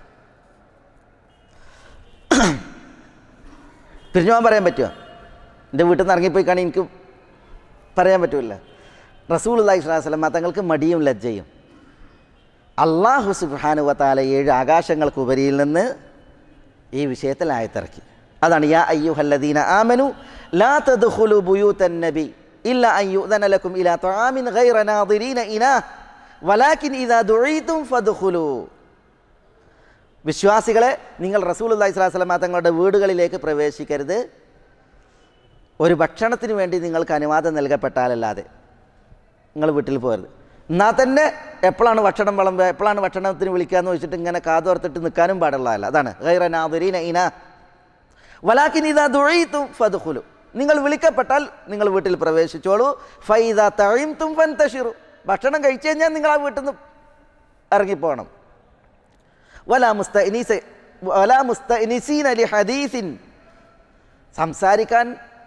പിരിഞ്ഞു പോകാൻ പറയാൻ പറ്റുമോ? എൻ്റെ വീട്ടിൽ നിന്ന് ഇറങ്ങിപ്പോയി കാണി എനിക്ക് പറയാൻ പറ്റുമല്ല. റസൂലുള്ളാഹി സ്വല്ലല്ലാഹി അലൈഹി വസല്ലമ തങ്ങൾക്ക് മടിയും ലജ്ജയും. അല്ലാഹു സുബ്ഹാനഹു വ തആല ഏഴ് ആകാശങ്ങൾക്ക് ഉപരിയിൽ നിന്ന് ഈ വിഷയത്തിൽ ആയത്തിറക്കി. അതാണ് യാ അയ്യുഹല്ലദീന ആമനു ലാ തദ്ഖുലു ബുയൂതൻ നബി ഇല്ല അൻ യുഅ്ദന ലക്കും ഇലാ തആമിൻ ഗൈറ നാദിരീന ഇനാഹ് വലാകിൻ ഇദാ ദുഈതും ഫദ്ഖുലു. വിശ്വാസികളെ, നിങ്ങൾ റസൂലുള്ളാഹി സ്വല്ലല്ലാഹി അലൈഹി വസല്ലമ തങ്ങളുടെ വീടുകളിലേക്ക് പ്രവേശിക്കരുത് ഒരു ഭക്ഷണത്തിന് വേണ്ടി നിങ്ങൾക്ക് അനുവാദം നൽകപ്പെട്ടാലല്ലാതെ നിങ്ങൾ വീട്ടിൽ പോകരുത്. എന്നാൽ തന്നെ എപ്പോഴാണ് ഭക്ഷണം വിളമ്പുക, എപ്പോഴാണ് ഭക്ഷണത്തിന് വിളിക്കാമെന്ന് വെച്ചിട്ട് ഇങ്ങനെ കാതോർത്തിട്ട് നിൽക്കാനും പാടുള്ളതല്ല. അതാണ് ഗൈറ നാദിരീന ഇനാഹ് വലാകിൻ ഇദാ ദുഈതും ഫദ്ഖുലു. നിങ്ങൾ വിളിക്കപ്പെട്ടാൽ നിങ്ങൾ വീട്ടിൽ പ്രവേശിച്ചോളൂ. ഫൈദാ തഇംതും ഫൻതശിറു, ഭക്ഷണം കഴിച്ചു കഴിഞ്ഞാൽ നിങ്ങൾ ആ വീട്ടിൽ നിന്ന് ഇറങ്ങിപ്പോകണം. വലാ മുസ്തഅനിസ വലാ മുസ്തഅനിസീന ലിഹദീസിൻ, സംസാരിക്കാൻ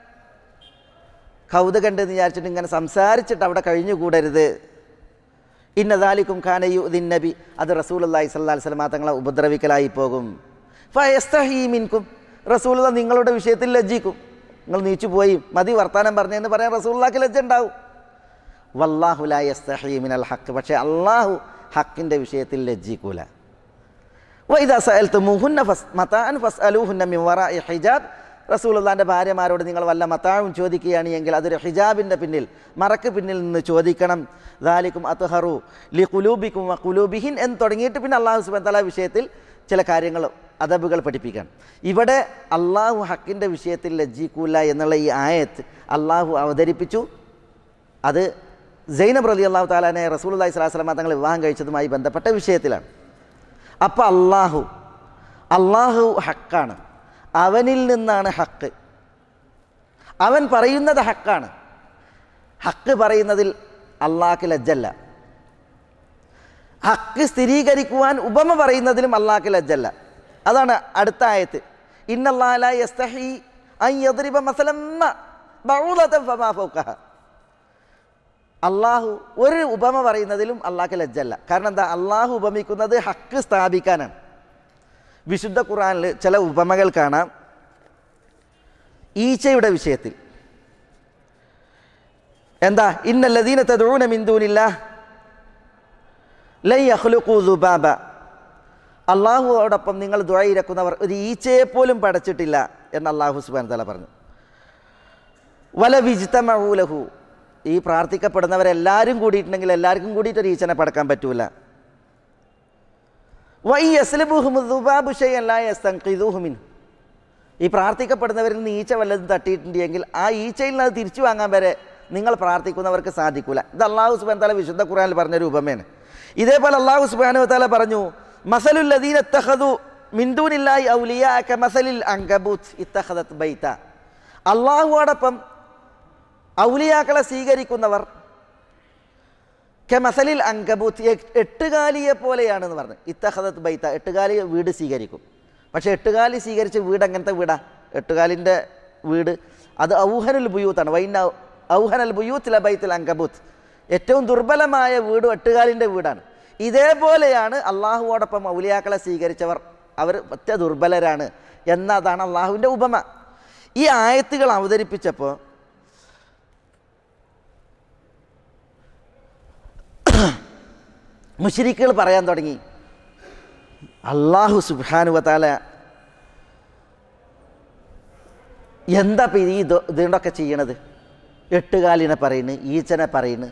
കൗതുകണ്ടെന്ന് വിചാരിച്ചിട്ട് ഇങ്ങനെ സംസാരിച്ചിട്ട് അവിടെ കഴിഞ്ഞുകൂടരുത്. ഇന്ന ദാലികും കാന യുദിൻ നബി, അത് റസൂലുള്ളാഹി സ്വല്ലല്ലാഹി അലൈഹി വസല്ലമ തങ്ങളെ ഉപദ്രവിക്കലായി പോകും. ഫയസ്തഹീ മിൻകും, റസൂലുള്ള നിങ്ങളുടെ വിഷയത്തിൽ ലജ്ജിക്കും. നിങ്ങൾ നീച്ചു പോയി മതി വർത്താനം പറഞ്ഞെന്ന് പറയാൻ റസൂലുള്ളാഹിക്ക് ലജ്ജ ഉണ്ടാവും. വല്ലാഹു ലാ യസ്തഹീ മിനൽ ഹഖ്, പക്ഷേ അള്ളാഹു ഹക്കിൻ്റെ വിഷയത്തിൽ ലജ്ജിക്കൂല. വഇദാ സഅൽതുമൂഹുന്ന മതാഅൻ ഫസ്അലൂഹുന്ന മിൻ വറാഇ ഹിജാബ്, റസൂലുള്ളാഹിൻ്റെ ഭാര്യമാരോട് നിങ്ങൾ വല്ല മതാവും ചോദിക്കുകയാണ് എങ്കിൽ അതൊരു ഹിജാബിൻ്റെ പിന്നിൽ മറക്ക് പിന്നിൽ നിന്ന് ചോദിക്കണം. ദാലികും അത്ഹറു ലിഖുലൂബികും വഖുലൂബിഹിൻ എന്ന് തുടങ്ങിയിട്ട് പിന്നെ അല്ലാഹു സുബ്ഹാനഹു വ തആല വിഷയത്തിൽ ചില കാര്യങ്ങൾ അദബുകൾ പഠിപ്പിക്കാൻ. ഇവിടെ അള്ളാഹു ഹക്കിൻ്റെ വിഷയത്തിൽ ലജ്ജിക്കൂല എന്നുള്ള ഈ ആയത്ത് അള്ളാഹു അവതരിപ്പിച്ചു. അത് സൈനബ് റളിയല്ലാഹു തആലാനെ റസൂലുള്ളാഹി സ്വല്ലല്ലാഹി അലൈഹി വസല്ലമ തങ്ങൾ വിവാഹം കഴിച്ചതുമായി ബന്ധപ്പെട്ട വിഷയത്തിലാണ്. അപ്പോൾ അള്ളാഹു അള്ളാഹു ഹക്കാണ്, അവനിൽ നിന്നാണ് ഹക്ക്, അവൻ പറയുന്നത് ഹക്കാണ്. ഹക്ക് പറയുന്നതിൽ അള്ളാഹ്ക്ക് ലജ്ജല്ല. ഹക്ക് സ്ഥിരീകരിക്കുവാൻ ഉപമ പറയുന്നതിലും അള്ളാഹ്ക്ക് ലജ്ജല്ല. അതാണ് അടുത്ത ആയത്ത്, ഇന്നല്ലാഹ ലാ യസ്തഹി അൻ യദ്രിബ മസലൻ ബഊദതൻ ഫമാ ഫൗഖഹ. അള്ളാഹു ഒരു ഉപമ പറയുന്നതിലും അള്ളാഹ്ക്ക് ലജ്ജല്ല. കാരണം എന്താ? അള്ളാഹു ഉപമിക്കുന്നത് ഹക്ക് സ്ഥാപിക്കാനാണ്. വിശുദ്ധ ഖുർആനിൽ ചില ഉപമകൾ കാണാം. ഈച്ചയുടെ വിഷയത്തിൽ എന്താ? ഇന്നല്ലദീന തദ്ഊന മിൻ ദൂനില്ലാഹ് ലൻ യഖ്ലുഖൂ ദുബാബ, അള്ളാഹുവോടൊപ്പം നിങ്ങൾ ദുആ ഇരക്കുന്നവർ ഒരു ഈച്ചയെ പോലും പടച്ചിട്ടില്ല എന്ന് അള്ളാഹു സുബ്ഹാനഹു വ തആല പറഞ്ഞു. വല വിജ്തമഊ ലഹു, ഈ പ്രാർത്ഥിക്കപ്പെടുന്നവരെല്ലാവരും കൂടിയിട്ടുണ്ടെങ്കിൽ എല്ലാവർക്കും കൂടിയിട്ട് ഒരു ഈച്ചനെ പടക്കാൻ പറ്റൂല. വഇ യസ്ലബുഹും ദുബാബു ശൈഅൻ ലാ യസ്തൻഖിദൂഹു മിൻ, ഈ പ്രാർത്ഥിക്കപ്പെടുന്നവരിൽ നിന്ന് ഈച്ച വല്ലതും തട്ടിയിട്ടുണ്ടെങ്കിൽ ആ ഈച്ചയിൽ നിന്ന് അത് തിരിച്ചു വാങ്ങാൻ വരെ നിങ്ങൾ പ്രാർത്ഥിക്കുന്നവർക്ക് സാധിക്കൂല. ഇത് അള്ളാഹു സുബ്ഹാനഹു വ തആല വിശുദ്ധ ഖുർആനിൽ പറഞ്ഞൊരു ഉപമയാണ്. ഇതേപോലെ അള്ളാഹു സുബ്ഹാനഹു വ തആല പറഞ്ഞു, മസലുൽ ലദീന ഇത്തഖദു മിൻ ദൂനില്ലാഹി ഔലിയാ കമസലിൽ അൻകബൂത്ത് ഇത്തഖദത് ബൈത, അള്ളാഹുവോടൊപ്പം ഔലിയാക്കളെ സ്വീകരിക്കുന്നവർ കമസലിൽ അൻകബൂത്ത്, എട്ടുകാലിയെ പോലെയാണെന്ന് പറഞ്ഞു. ഇത്തഖദത് ബൈത, എട്ടുകാലി വീട് സ്വീകരിക്കും. പക്ഷേ എട്ടുകാലി സ്വീകരിച്ച വീട് എങ്ങനത്തെ വീടാ? എട്ടുകാലിൻ്റെ വീട് അത് ഔഹനുൽ ബുയൂത്താണ്. വൈന ഔഹനൽ ബുയൂത്ത് ലബൈത്തുൽ അൻകബൂത്ത്, ഏറ്റവും ദുർബലമായ വീടും എട്ടുകാലിൻ്റെ വീടാണ്. ഇതേപോലെയാണ് അള്ളാഹുവോടൊപ്പം ഔലിയാക്കളെ സ്വീകരിച്ചവർ, അവർ ഒറ്റ ദുർബലരാണ് എന്നതാണ് അള്ളാഹുവിൻ്റെ ഉപമ. ഈ ആയത്തുകൾ അവതരിപ്പിച്ചപ്പോൾ മുശ്രിക്കുകൾ പറയാൻ തുടങ്ങി, അള്ളാഹു സുബ്ഹാനഹു വ തആല എന്താ ഇപ്പം ഈ ഇതുകൊണ്ടൊക്കെ ചെയ്യണത്? എട്ടുകാലിനെ പറയുന്നു, ഈച്ചനെ പറയുന്നു.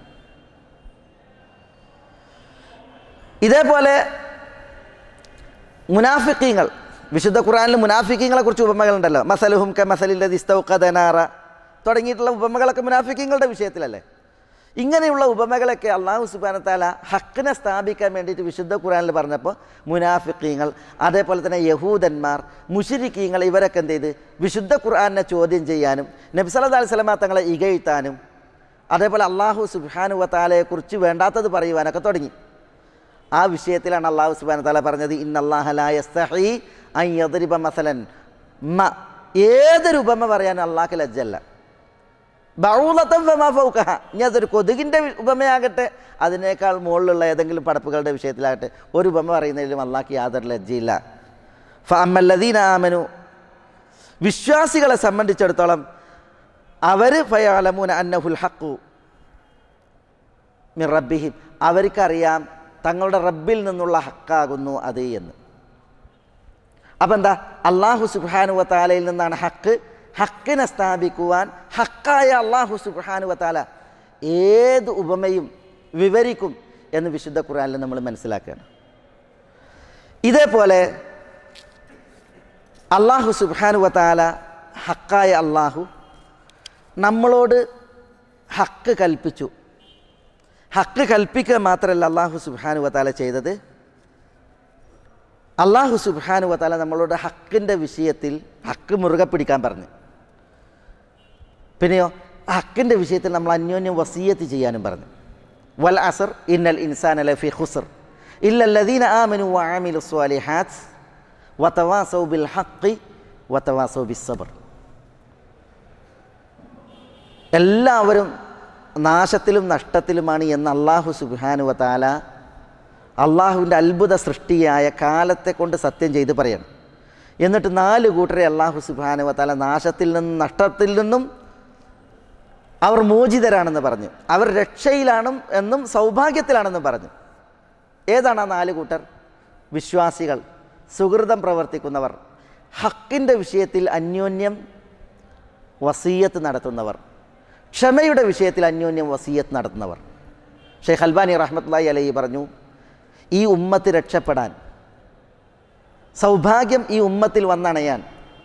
ഇതേപോലെ മുനാഫിക്കീങ്ങൾ, വിശുദ്ധ ഖുർആനിൽ മുനാഫിക്കീങ്ങളെ കുറിച്ച് ഉപമകളുണ്ടല്ലോ. മസലുഹും ക മസലില്ലദി ഇസ്തൗഖദ നാറ തുടങ്ങിയിട്ടുള്ള ഉപമകളൊക്കെ മുനാഫിക്കീങ്ങളുടെ വിഷയത്തിലല്ലേ. ഇങ്ങനെയുള്ള ഉപമകളൊക്കെ അള്ളാഹു സുബ്ഹാനഹു വ തആല ഹക്കിനെ സ്ഥാപിക്കാൻ വേണ്ടിയിട്ട് വിശുദ്ധ ഖുർആനിൽ പറഞ്ഞപ്പോൾ മുനാഫിക്കീങ്ങൾ, അതേപോലെ തന്നെ യഹൂദന്മാർ, മുശ്രിക്കീങ്ങൾ ഇവരൊക്കെ എന്ത് ചെയ്ത് വിശുദ്ധ ഖുർആനെ ചോദ്യം ചെയ്യാനും നബി സല്ലല്ലാഹു അലൈഹി വസല്ലമ തങ്ങളെ ഇകഴ്ത്താനും അതേപോലെ അള്ളാഹു സുബ്ഹാനഹു വ തആലയെക്കുറിച്ച് വേണ്ടാത്തത് പറയുവാനൊക്കെ തുടങ്ങി. ആ വിഷയത്തിലാണ് അള്ളാഹു സുബ്ഹാനഹു വ തആല പറഞ്ഞത്, ഇന്നല്ലാഹ ലാ യസ്തഹി അൻ യദ്രിബ മസലൻ മ. ഏതൊരു ഉപമ പറയാൻ അള്ളാഹ്ക്ക് ലജ്ജല്ല. ബഊളതൻ ഫമാ ഫൗഖഹ, ഇനി അതൊരു കൊതുകിൻ്റെ ഉപമയാകട്ടെ, അതിനേക്കാൾ മുകളിലുള്ള ഏതെങ്കിലും പടപ്പുകളുടെ വിഷയത്തിലാകട്ടെ, ഒരു ഉപമ പറയുന്നതിലും അള്ളാഹ്ക്ക് യാതൊരു ലജ്ജയില്ല. ഫഅമ്മല്ലദീന ആമനു, വിശ്വാസികളെ സംബന്ധിച്ചിടത്തോളം അവർ ഫയഅലമൂന അന്നഹുൽ ഹഖു മിർ റബ്ബിഹിം, അവർക്കറിയാം തങ്ങളുടെ റബ്ബിൽ നിന്നുള്ള ഹക്കാകുന്നു അത് എന്ന്. അപ്പം എന്താ, അള്ളാഹു സുബ്ഹാനഹു വ തആലയിൽ നിന്നാണ് ഹക്ക്. ഹക്കിനെ സ്ഥാപിക്കുവാൻ ഹക്കായ അള്ളാഹു സുബ്ഹാനഹു വ തആല ഏത് ഉപമയും വിവരിക്കും എന്ന് വിശുദ്ധ ഖുർആനിൽ നമ്മൾ മനസ്സിലാക്കുകയാണ്. ഇതേപോലെ അള്ളാഹു സുബ്ഹാനഹു വ തആല ഹക്കായ അള്ളാഹു നമ്മളോട് ഹക്ക് കൽപ്പിച്ചു. ഹക്ക് കൽപ്പിക്കുക മാത്രമല്ല അള്ളാഹു സുബ്ഹാനഹു വ തആല ചെയ്തത്, അള്ളാഹു സുബ്ഹാനഹു വ തആല നമ്മളോട് ഹക്കിൻ്റെ വിഷയത്തിൽ ഹക്ക് മുറുകെ പിടിക്കാൻ പറഞ്ഞു. പിന്നെയോ ഹക്കിൻ്റെ വിഷയത്തിൽ നമ്മൾ അന്യോന്യം വസിയത്ത് ചെയ്യാനും പറഞ്ഞു. വൽ അസ്ർ ഇന്നൽ ഇൻസാന ലഫീ ഖുസ്ർ ഇല്ലല്ലദീന ആമനു വഅമിലു സ്വാലിഹാത്ത് വതവാസൗ ബിൽ ഹഖ് വതവാസൗ ബിസ്സബ്ർ. എല്ലാവരും നാശത്തിലും നഷ്ടത്തിലുമാണ് എന്ന് അള്ളാഹു സുബ്ഹാനഹു വ തആല അള്ളാഹുവിൻ്റെ അത്ഭുത സൃഷ്ടിയായ കാലത്തെ കൊണ്ട് സത്യം ചെയ്ത് പറയണം. എന്നിട്ട് നാല് കൂട്ടരെ അള്ളാഹു സുബ്ഹാനഹു വ തആല നാശത്തിൽ നിന്നും നഷ്ടത്തിൽ നിന്നും അവർ മോചിതരാണെന്ന് പറഞ്ഞു, അവർ രക്ഷയിലാണ് എന്നും സൗഭാഗ്യത്തിലാണെന്നും പറഞ്ഞു. ഏതാണ് ആ നാല് കൂട്ടർ? വിശ്വാസികൾ, സുഹൃതം പ്രവർത്തിക്കുന്നവർ, ഹക്കിൻ്റെ വിഷയത്തിൽ അന്യോന്യം വസിയ്യത്ത് നടത്തുന്നവർ, ക്ഷമയുടെ വിഷയത്തിൽ അന്യോന്യം വസിയ്യത്ത് നടത്തുന്നവർ. ഷെയ്ഖ് അൽബാനി റഹ്മത്തുള്ളാഹി അലൈഹി പറഞ്ഞു, ഈ ഉമ്മത്ത് രക്ഷപ്പെടാൻ, സൗഭാഗ്യം ഈ ഉമ്മത്തിൽ വന്നണയാൻ,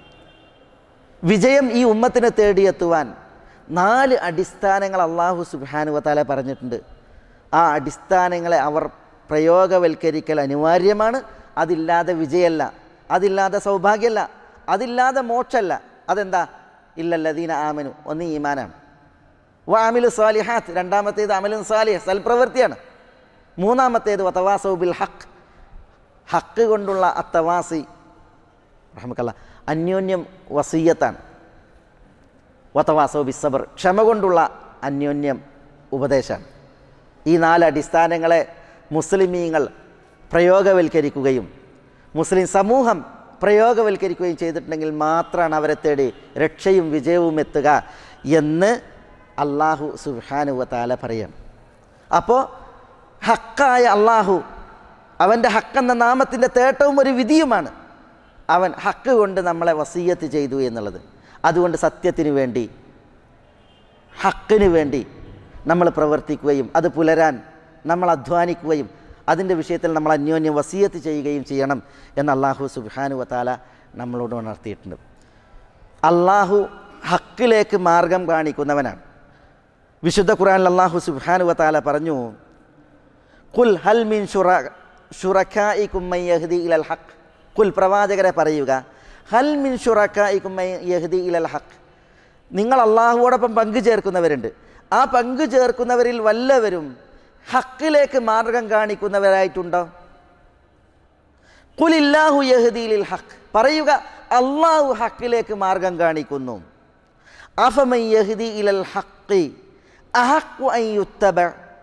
വിജയം ഈ ഉമ്മത്തിനെ തേടിയെത്തുവാൻ നാല് അടിസ്ഥാനങ്ങൾ അള്ളാഹു സുബ്ഹാനഹു വ തആല പറഞ്ഞിട്ടുണ്ട്. ആ അടിസ്ഥാനങ്ങളെ അവർ പ്രയോഗവൽക്കരിക്കൽ അനിവാര്യമാണ്. അതില്ലാതെ വിജയമല്ല, അതില്ലാതെ സൗഭാഗ്യമല്ല, അതില്ലാതെ മോക്ഷമല്ല. അതെന്താ? ഇല്ലല്ലദീന ആമനു, ഒന്ന് ഈമാനാണ്. വഅമിലു സ്വാലിഹാത്ത്, രണ്ടാമത്തേത് അമലുൻ സാലിഹ്, സൽപ്രവൃത്തിയാണ്. മൂന്നാമത്തേത് വതവാസൗ ബിൽ ഹഖ്, ഹക്ക് കൊണ്ടുള്ള അത്തവാസി റഹ്മക്കല്ലാ അന്യോന്യം വസിയ്യത്താണ്. വതവാസൗ ബിസ്സബ്ർ, ക്ഷമ കൊണ്ടുള്ള അന്യോന്യം ഉപദേശമാണ്. ഈ നാല് അടിസ്ഥാനങ്ങളെ മുസ്ലിമീങ്ങൾ പ്രയോഗവൽക്കരിക്കുകയും മുസ്ലിം സമൂഹം പ്രയോഗവൽക്കരിക്കുകയും ചെയ്തിട്ടുണ്ടെങ്കിൽ മാത്രമാണ് അവരെ തേടി രക്ഷയും വിജയവും എത്തുക എന്ന് അള്ളാഹു സുബ്ഹാനഹു വ തആല പറയാണ്. അപ്പോൾ ഹക്കായ അള്ളാഹു, അവൻ്റെ ഹക്കെന്ന നാമത്തിൻ്റെ തേട്ടവും ഒരു വിധിയുമാണ്. അവൻ ഹക്ക് കൊണ്ട് നമ്മളെ വസിയ്യത്ത് ചെയ്തു എന്നുള്ളത്. അതുകൊണ്ട് സത്യത്തിന് വേണ്ടി, ഹക്കിന് വേണ്ടി നമ്മൾ പ്രവർത്തിക്കുകയും അത് പുലരാൻ നമ്മൾ അധ്വാനിക്കുകയും അതിൻ്റെ വിഷയത്തിൽ നമ്മൾ അന്യോന്യം വസിയ്യത്ത് ചെയ്യുകയും ചെയ്യണം എന്ന് അള്ളാഹു സുബ്ഹാനഹു വ തആല നമ്മളോട് ഉണർത്തിയിട്ടുണ്ട്. അള്ളാഹു ഹക്കിലേക്ക് മാർഗം കാണിക്കുന്നവനാണ്. വിശുദ്ധ ഖുർആനിൽ അള്ളാഹു സുബ്ഹാനഹു വ തആല പറഞ്ഞു, ഖുൽ ഹൽ മിൻ ശുറകാഇകും മൻ യഹ്ദി ഇലൽ ഹഖ്. ഖുൽ, പ്രവാചകരെ പറയുക, ഹൽ മിൻ ശുറകാഇകും മൻ യഹ്ദി ഇലൽ ഹഖ്, നിങ്ങൾ അള്ളാഹുവോടൊപ്പം പങ്കു ചേർക്കുന്നവരുണ്ട്. ആ പങ്കു ചേർക്കുന്നവരിൽ വല്ലവരും ഹക്കിലേക്ക് മാർഗം കാണിക്കുന്നവരായിട്ടുണ്ടോ? ഖുലില്ലാഹു യഹ്ദി ലിൽ ഹഖ്, പറയുക അള്ളാഹു ഹക്കിലേക്ക് മാർഗം കാണിക്കുന്നു. അഫമൻ യഹ്ദി ഇലൽ ഹഖ് അഹഖു അൻ യുത്തബ,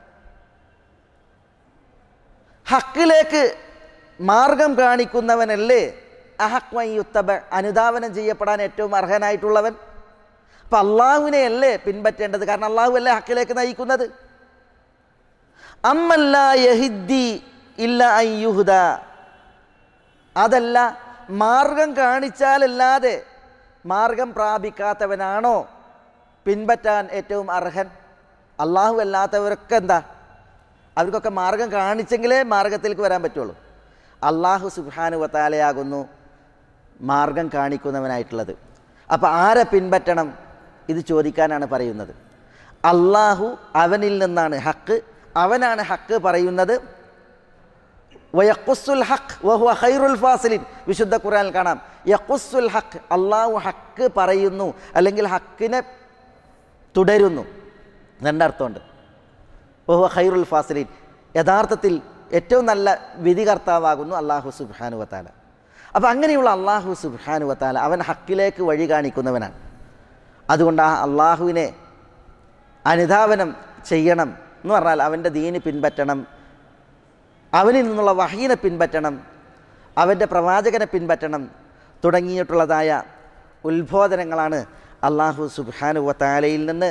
ഹക്കിലേക്ക് മാർഗം കാണിക്കുന്നവനല്ലേ അഹഖു അൻ യുത്തബ, അനുധാവനം ചെയ്യപ്പെടാൻ ഏറ്റവും അർഹനായിട്ടുള്ളവൻ. അപ്പം അള്ളാഹുവിനെ അല്ലേ പിൻപറ്റേണ്ടത്, കാരണം അള്ളാഹു അല്ലേ ഹക്കിലേക്ക് നയിക്കുന്നത്. അമ്മല്ല യഹിദ്ദി ഇല്ല അൻ യുഹ്ദ, അതല്ല മാർഗം കാണിച്ചാലല്ലാതെ മാർഗം പ്രാപിക്കാത്തവനാണോ പിൻപറ്റാൻ ഏറ്റവും അർഹൻ? അള്ളാഹു അല്ലാത്തവരൊക്കെ എന്താ, അവർക്കൊക്കെ മാർഗം കാണിച്ചെങ്കിലേ മാർഗത്തിലേക്ക് വരാൻ പറ്റുള്ളൂ. അള്ളാഹു സുബ്ഹാനഹു വ തആലയാകുന്നു മാർഗം കാണിക്കുന്നവനായിട്ടുള്ളത്. അപ്പോൾ ആരെ പിൻപറ്റണം? ഇത് ചോദിക്കാനാണ് പറയുന്നത്. അള്ളാഹു അവനിൽ നിന്നാണ് ഹക്ക്, അവനാണ് ഹക്ക് പറയുന്നത്. വയഖുസ്സുൽ ഹഖ് വഹുവ ഖൈറുൽ ഫാസിലിൻ, വിശുദ്ധ ഖുർആനിൽ കാണാം യഖുസ്സുൽ ഹഖ്, അള്ളാഹു ഹക്ക് പറയുന്നു അല്ലെങ്കിൽ ഹക്കിനെ തുടരുന്നു. രണ്ടർത്ഥമുണ്ട്. വഹുവ ഖൈറുൽ ഫാസിലിൻ, യഥാർത്ഥത്തിൽ ഏറ്റവും നല്ല വിധികർത്താവാകുന്നു അള്ളാഹു സുബ്ഹാനഹു വ തആല. അപ്പോൾ അങ്ങനെയുള്ള അള്ളാഹു സുബ്ഹാനഹു വ തആല അവൻ ഹക്കിലേക്ക് വഴി കാണിക്കുന്നവനാണ്. അതുകൊണ്ട് ആ അള്ളാഹുവിനെ അനുധാവനം ചെയ്യണം എന്ന് പറഞ്ഞാൽ അവൻ്റെ ദീന് പിൻപറ്റണം, അവനിൽ നിന്നുള്ള വഹീനെ പിൻപറ്റണം, അവൻ്റെ പ്രവാചകനെ പിൻപറ്റണം തുടങ്ങിയിട്ടുള്ളതായ ഉത്ബോധനങ്ങളാണ് അള്ളാഹു സുബ്ഹാനഹു വ തആലയിൽ നിന്ന്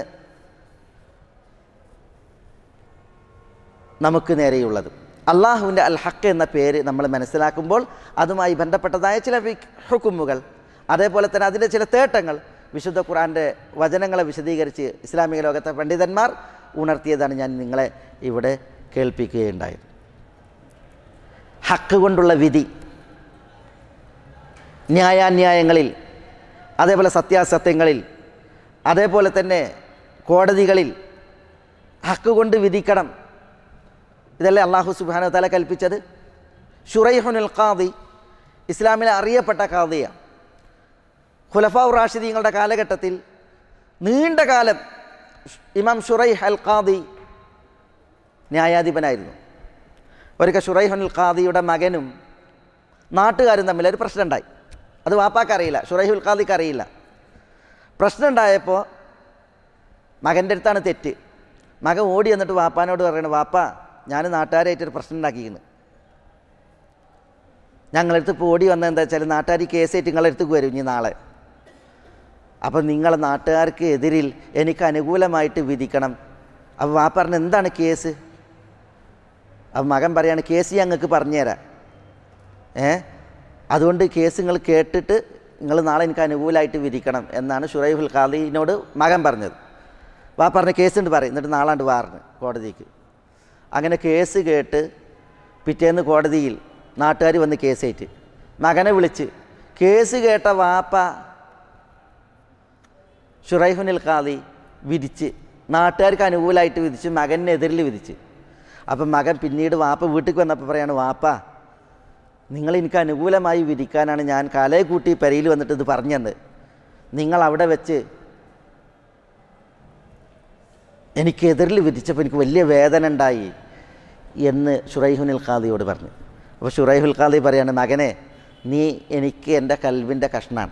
നമുക്ക് നേരെയുള്ളത്. അള്ളാഹുവിൻ്റെ അൽ ഹക്ക് എന്ന പേര് നമ്മൾ മനസ്സിലാക്കുമ്പോൾ അതുമായി ബന്ധപ്പെട്ടതായ ചില ഹുക്കുമുകൾ, അതേപോലെ തന്നെ അതിൻ്റെ ചില തേട്ടങ്ങൾ വിശുദ്ധ ഖുർആൻ്റെ വചനങ്ങളെ വിശദീകരിച്ച് ഇസ്ലാമിക ലോകത്തെ പണ്ഡിതന്മാർ ഉണർത്തിയതാണ് ഞാൻ നിങ്ങളെ ഇവിടെ കേൾപ്പിക്കുകയുണ്ടായത്. ഹക്ക് കൊണ്ടുള്ള വിധി, ന്യായാന്യായങ്ങളിൽ, അതേപോലെ സത്യാസത്യങ്ങളിൽ, അതേപോലെ തന്നെ കോടതികളിൽ ഹക്ക് കൊണ്ട് വിധിക്കണം. ഇതല്ലേ അള്ളാഹു സുബ്ഹാനഹു വ തആല കൽപ്പിച്ചത്. ശുറൈഹുൽ ഖാദി ഇസ്ലാമിലെ അറിയപ്പെട്ട ഖാദിയാണ്. ഖുലഫാഉർ റാഷിദീങ്ങളുടെ കാലഘട്ടത്തിൽ നീണ്ട കാലം ഇമാം ശുറൈഹ് അൽ ഖാദി ന്യായാധിപനായിരുന്നു. ഒരിക്കൽ ശുറൈഹുൽ ഖാദിയുടെ മകനും നാട്ടുകാരും തമ്മിൽ ഒരു പ്രശ്നം ഉണ്ടായി. അത് വാപ്പാക്ക് അറിയില്ല, ശുറൈഹുൽ ഖാദിക്ക് അറിയില്ല. പ്രശ്നം ഉണ്ടായപ്പോൾ മകൻ്റെ അടുത്താണ് തെറ്റ്. മകൻ ഓടി എന്നിട്ട് വാപ്പാനോട് പറയണം, വാപ്പ ഞാൻ നാട്ടുകാരായിട്ടൊരു പ്രശ്നം ഉണ്ടാക്കിയിരുന്നു. ഞങ്ങളടുത്ത് ഇപ്പോൾ ഓടി വന്നത് എന്താ വെച്ചാൽ നാട്ടുകാർ കേസായിട്ട് നിങ്ങളടുത്തേക്ക് വരും ഇനി നാളെ. അപ്പം നിങ്ങളെ നാട്ടുകാർക്ക് എതിരിൽ എനിക്ക് അനുകൂലമായിട്ട് വിധിക്കണം. അപ്പോൾ വാപ്പ പറഞ്ഞ എന്താണ് കേസ്? അപ്പം മകൻ പറയാണ്, കേസ് ഞങ്ങൾക്ക് പറഞ്ഞുതരാം, ഏ അതുകൊണ്ട് കേസ് നിങ്ങൾ കേട്ടിട്ട് നിങ്ങൾ നാളെ എനിക്ക് അനുകൂലമായിട്ട് വിധിക്കണം എന്നാണ് ശുറൈഹുൽ ഖാദിനോട് മകൻ പറഞ്ഞത്. വാപ്പ പറഞ്ഞ കേസുണ്ട് പറയും, എന്നിട്ട് നാളാണ്ട് വാറിന് കോടതിക്ക്. അങ്ങനെ കേസ് കേട്ട് പിറ്റേന്ന് കോടതിയിൽ നാട്ടുകാർ വന്ന് കേസായിട്ട് മകനെ വിളിച്ച് കേസ് കേട്ട വാപ്പ ശുറൈഹുൽ ഖാദി വിധിച്ച് നാട്ടുകാർക്ക് അനുകൂലമായിട്ട് വിധിച്ച് മകനെതിരിൽ വിധിച്ച്. അപ്പം മകൻ പിന്നീട് വാപ്പ വീട്ടിൽ വന്നപ്പോൾ പറയാണ്, വാപ്പ നിങ്ങൾ എനിക്ക് അനുകൂലമായി വിധിക്കാനാണ് ഞാൻ കാലയെ കൂട്ടി പെരയിൽ വന്നിട്ട് ഇത് പറഞ്ഞത്. നിങ്ങൾ അവിടെ വെച്ച് എനിക്കെതിരിൽ വിധിച്ചപ്പോൾ എനിക്ക് വലിയ വേദന ഉണ്ടായി എന്ന് ശുറൈഹുൽ ഖാദിയോട് പറഞ്ഞു. അപ്പോൾ ശുറൈഹുൽ ഖാദി പറയാണ്, മകനെ നീ എനിക്ക് എൻ്റെ കൽവിൻ്റെ കഷ്ണാണ്,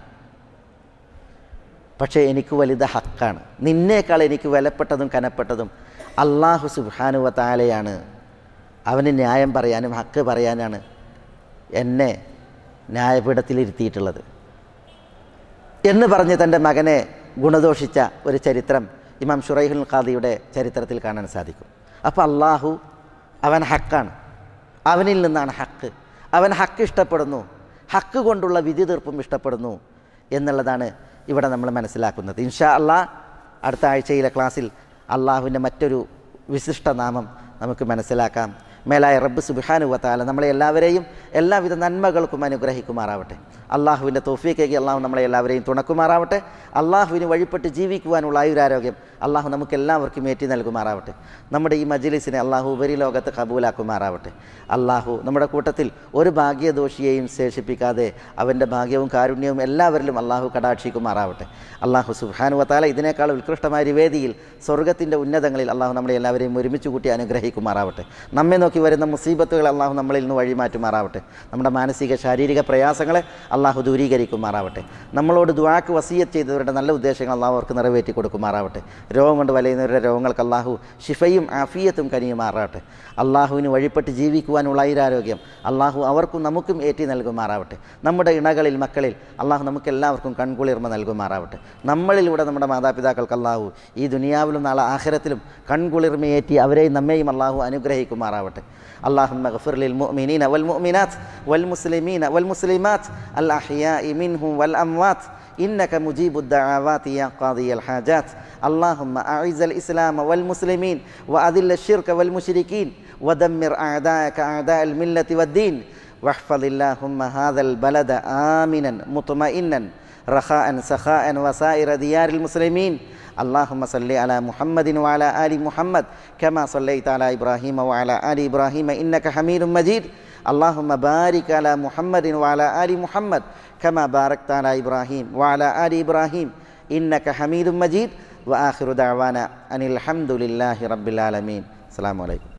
പക്ഷേ എനിക്ക് വലുത് ഹക്കാണ്. നിന്നേക്കാൾ എനിക്ക് വിലപ്പെട്ടതും കനപ്പെട്ടതും അള്ളാഹു സുബ്ഹാനഹു വ തആലയാണ്. അവന് ന്യായം പറയാനും ഹക്ക് പറയാനാണ് എന്നെ ന്യായപീഠത്തിലിരുത്തിയിട്ടുള്ളത് എന്ന് പറഞ്ഞ് തൻ്റെ മകനെ ഗുണദോഷിച്ച ഒരു ചരിത്രം ഇമാം ശുറൈഹുൽ ഖാദിയുടെ ചരിത്രത്തിൽ കാണാൻ സാധിക്കും. അപ്പോൾ അള്ളാഹു അവൻ ഹക്കാണ്, അവനിൽ നിന്നാണ് ഹക്ക്. അവൻ ഹക്ക് ഇഷ്ടപ്പെടുന്നു, ഹക്ക് കൊണ്ടുള്ള വിധി തീർപ്പും ഇഷ്ടപ്പെടുന്നു എന്നുള്ളതാണ് ഇവിടെ നമ്മൾ മനസ്സിലാക്കുന്നത്. ഇൻഷാ അള്ളാഹ് അടുത്ത ആഴ്ചയിലെ ക്ലാസ്സിൽ അള്ളാഹുവിൻ്റെ മറ്റൊരു വിശിഷ്ട നാമം നമുക്ക് മനസ്സിലാക്കാം. മേലായ റബ്ബ് സുബ്ഹാനഹു വ തആല നമ്മളെ എല്ലാവരെയും എല്ലാവിധ നന്മകൾക്കും അനുഗ്രഹിക്കുമാറാവട്ടെ. അള്ളാഹുവിൻ്റെ തൗഫീഖേക്ക് അള്ളാഹു നമ്മളെ എല്ലാവരെയും തുണക്കുമാറാവട്ടെ. അള്ളാഹുവിന് വഴിപ്പെട്ട് ജീവിക്കുവാനുള്ള ആയുരാരോഗ്യം അള്ളാഹു നമുക്ക് എല്ലാവർക്കും ഏറ്റി നൽകുമാറാവട്ടെ. നമ്മുടെ ഈ മജ്ലിസിനെ അള്ളാഹു ഉപരിലോകത്ത് കബൂലാക്കുമാറാവട്ടെ. അള്ളാഹു നമ്മുടെ കൂട്ടത്തിൽ ഒരു ഭാഗ്യദോഷിയെയും ശേഷിപ്പിക്കാതെ അവൻ്റെ ഭാഗ്യവും കാരുണ്യവും എല്ലാവരിലും അള്ളാഹു കടാക്ഷിക്കുമാറാവട്ടെ. അള്ളാഹു സുബ്ഹാനഹു വ തആല ഇതിനേക്കാൾ ഉത്കൃഷ്ടമായ ഒരു വേദിയിൽ സ്വർഗ്ഗത്തിൻ്റെ ഉന്നതങ്ങളിൽ അള്ളാഹു നമ്മളെ എല്ലാവരെയും ഒരുമിച്ച് കൂട്ടി അനുഗ്രഹിക്കുമാറാവട്ടെ. നമ്മെ നോക്കി വരുന്ന മുസീബത്തുകൾ അള്ളാഹു നമ്മളിൽ നിന്ന് വഴിമാറ്റുമാറാവട്ടെ. നമ്മുടെ മാനസിക ശാരീരിക പ്രയാസങ്ങളെ അള്ളാഹു ദൂരീകരിക്കുമാറാവട്ടെ. നമ്മളോട് ദുആക്ക് വസിയ്യത്ത് ചെയ്തവരുടെ നല്ല ഉദ്ദേശങ്ങൾ അള്ളാഹു അവർക്ക് നിറവേറ്റി കൊടുക്കുമാറാവട്ടെ. രോഗം കൊണ്ട് വലയുന്നവരുടെ രോഗങ്ങൾക്ക് അള്ളാഹു ശിഫയും ആഫിയത്തും കനിയുമാറാവട്ടെ. അള്ളാഹുവിന് വഴിപ്പെട്ട് ജീവിക്കുവാനുള്ള ആയുരാരോഗ്യം അള്ളാഹു അവർക്കും നമുക്കും ഏറ്റി നൽകുമാറാവട്ടെ. നമ്മുടെ ഇണകളിൽ മക്കളിൽ അള്ളാഹു നമുക്കെല്ലാവർക്കും കൺകുളിർമ നൽകുമാറാവട്ടെ. നമ്മളിലൂടെ നമ്മുടെ മാതാപിതാക്കൾക്ക് അള്ളാഹു ഈ ദുനിയാവിലും നാളെ ആഖിറത്തിലും കൺകുളിർമയേറ്റി അവരെയും നമ്മെയും അള്ളാഹു അനുഗ്രഹിക്കുമാറാവട്ടെ. اللهم اغفر للمؤمنين والمؤمنات والمسلمين والمسلمات الأحياء منهم والأموات إنك مجيب الدعوات يا قاضي الحاجات اللهم أعز الإسلام والمسلمين وأذل الشرك والمشركين ودمر أعداءك أعداء الملة والدين واحفظ اللهم هذا البلد آمنا مطمئنا رخاء سخاء وسائر ديار المسلمين اللهم صل على محمد وعلى آل محمد كما صليت على إبراهيم وعلى آل إبراهيم إنك حميد مجيد اللهم بارك على محمد وعلى آل محمد كما باركت على إبراهيم وعلى آل إبراهيم إنك حميد مجيد وآخر دعوانا أن الحمد لله رب العالمين. السلام عليكم.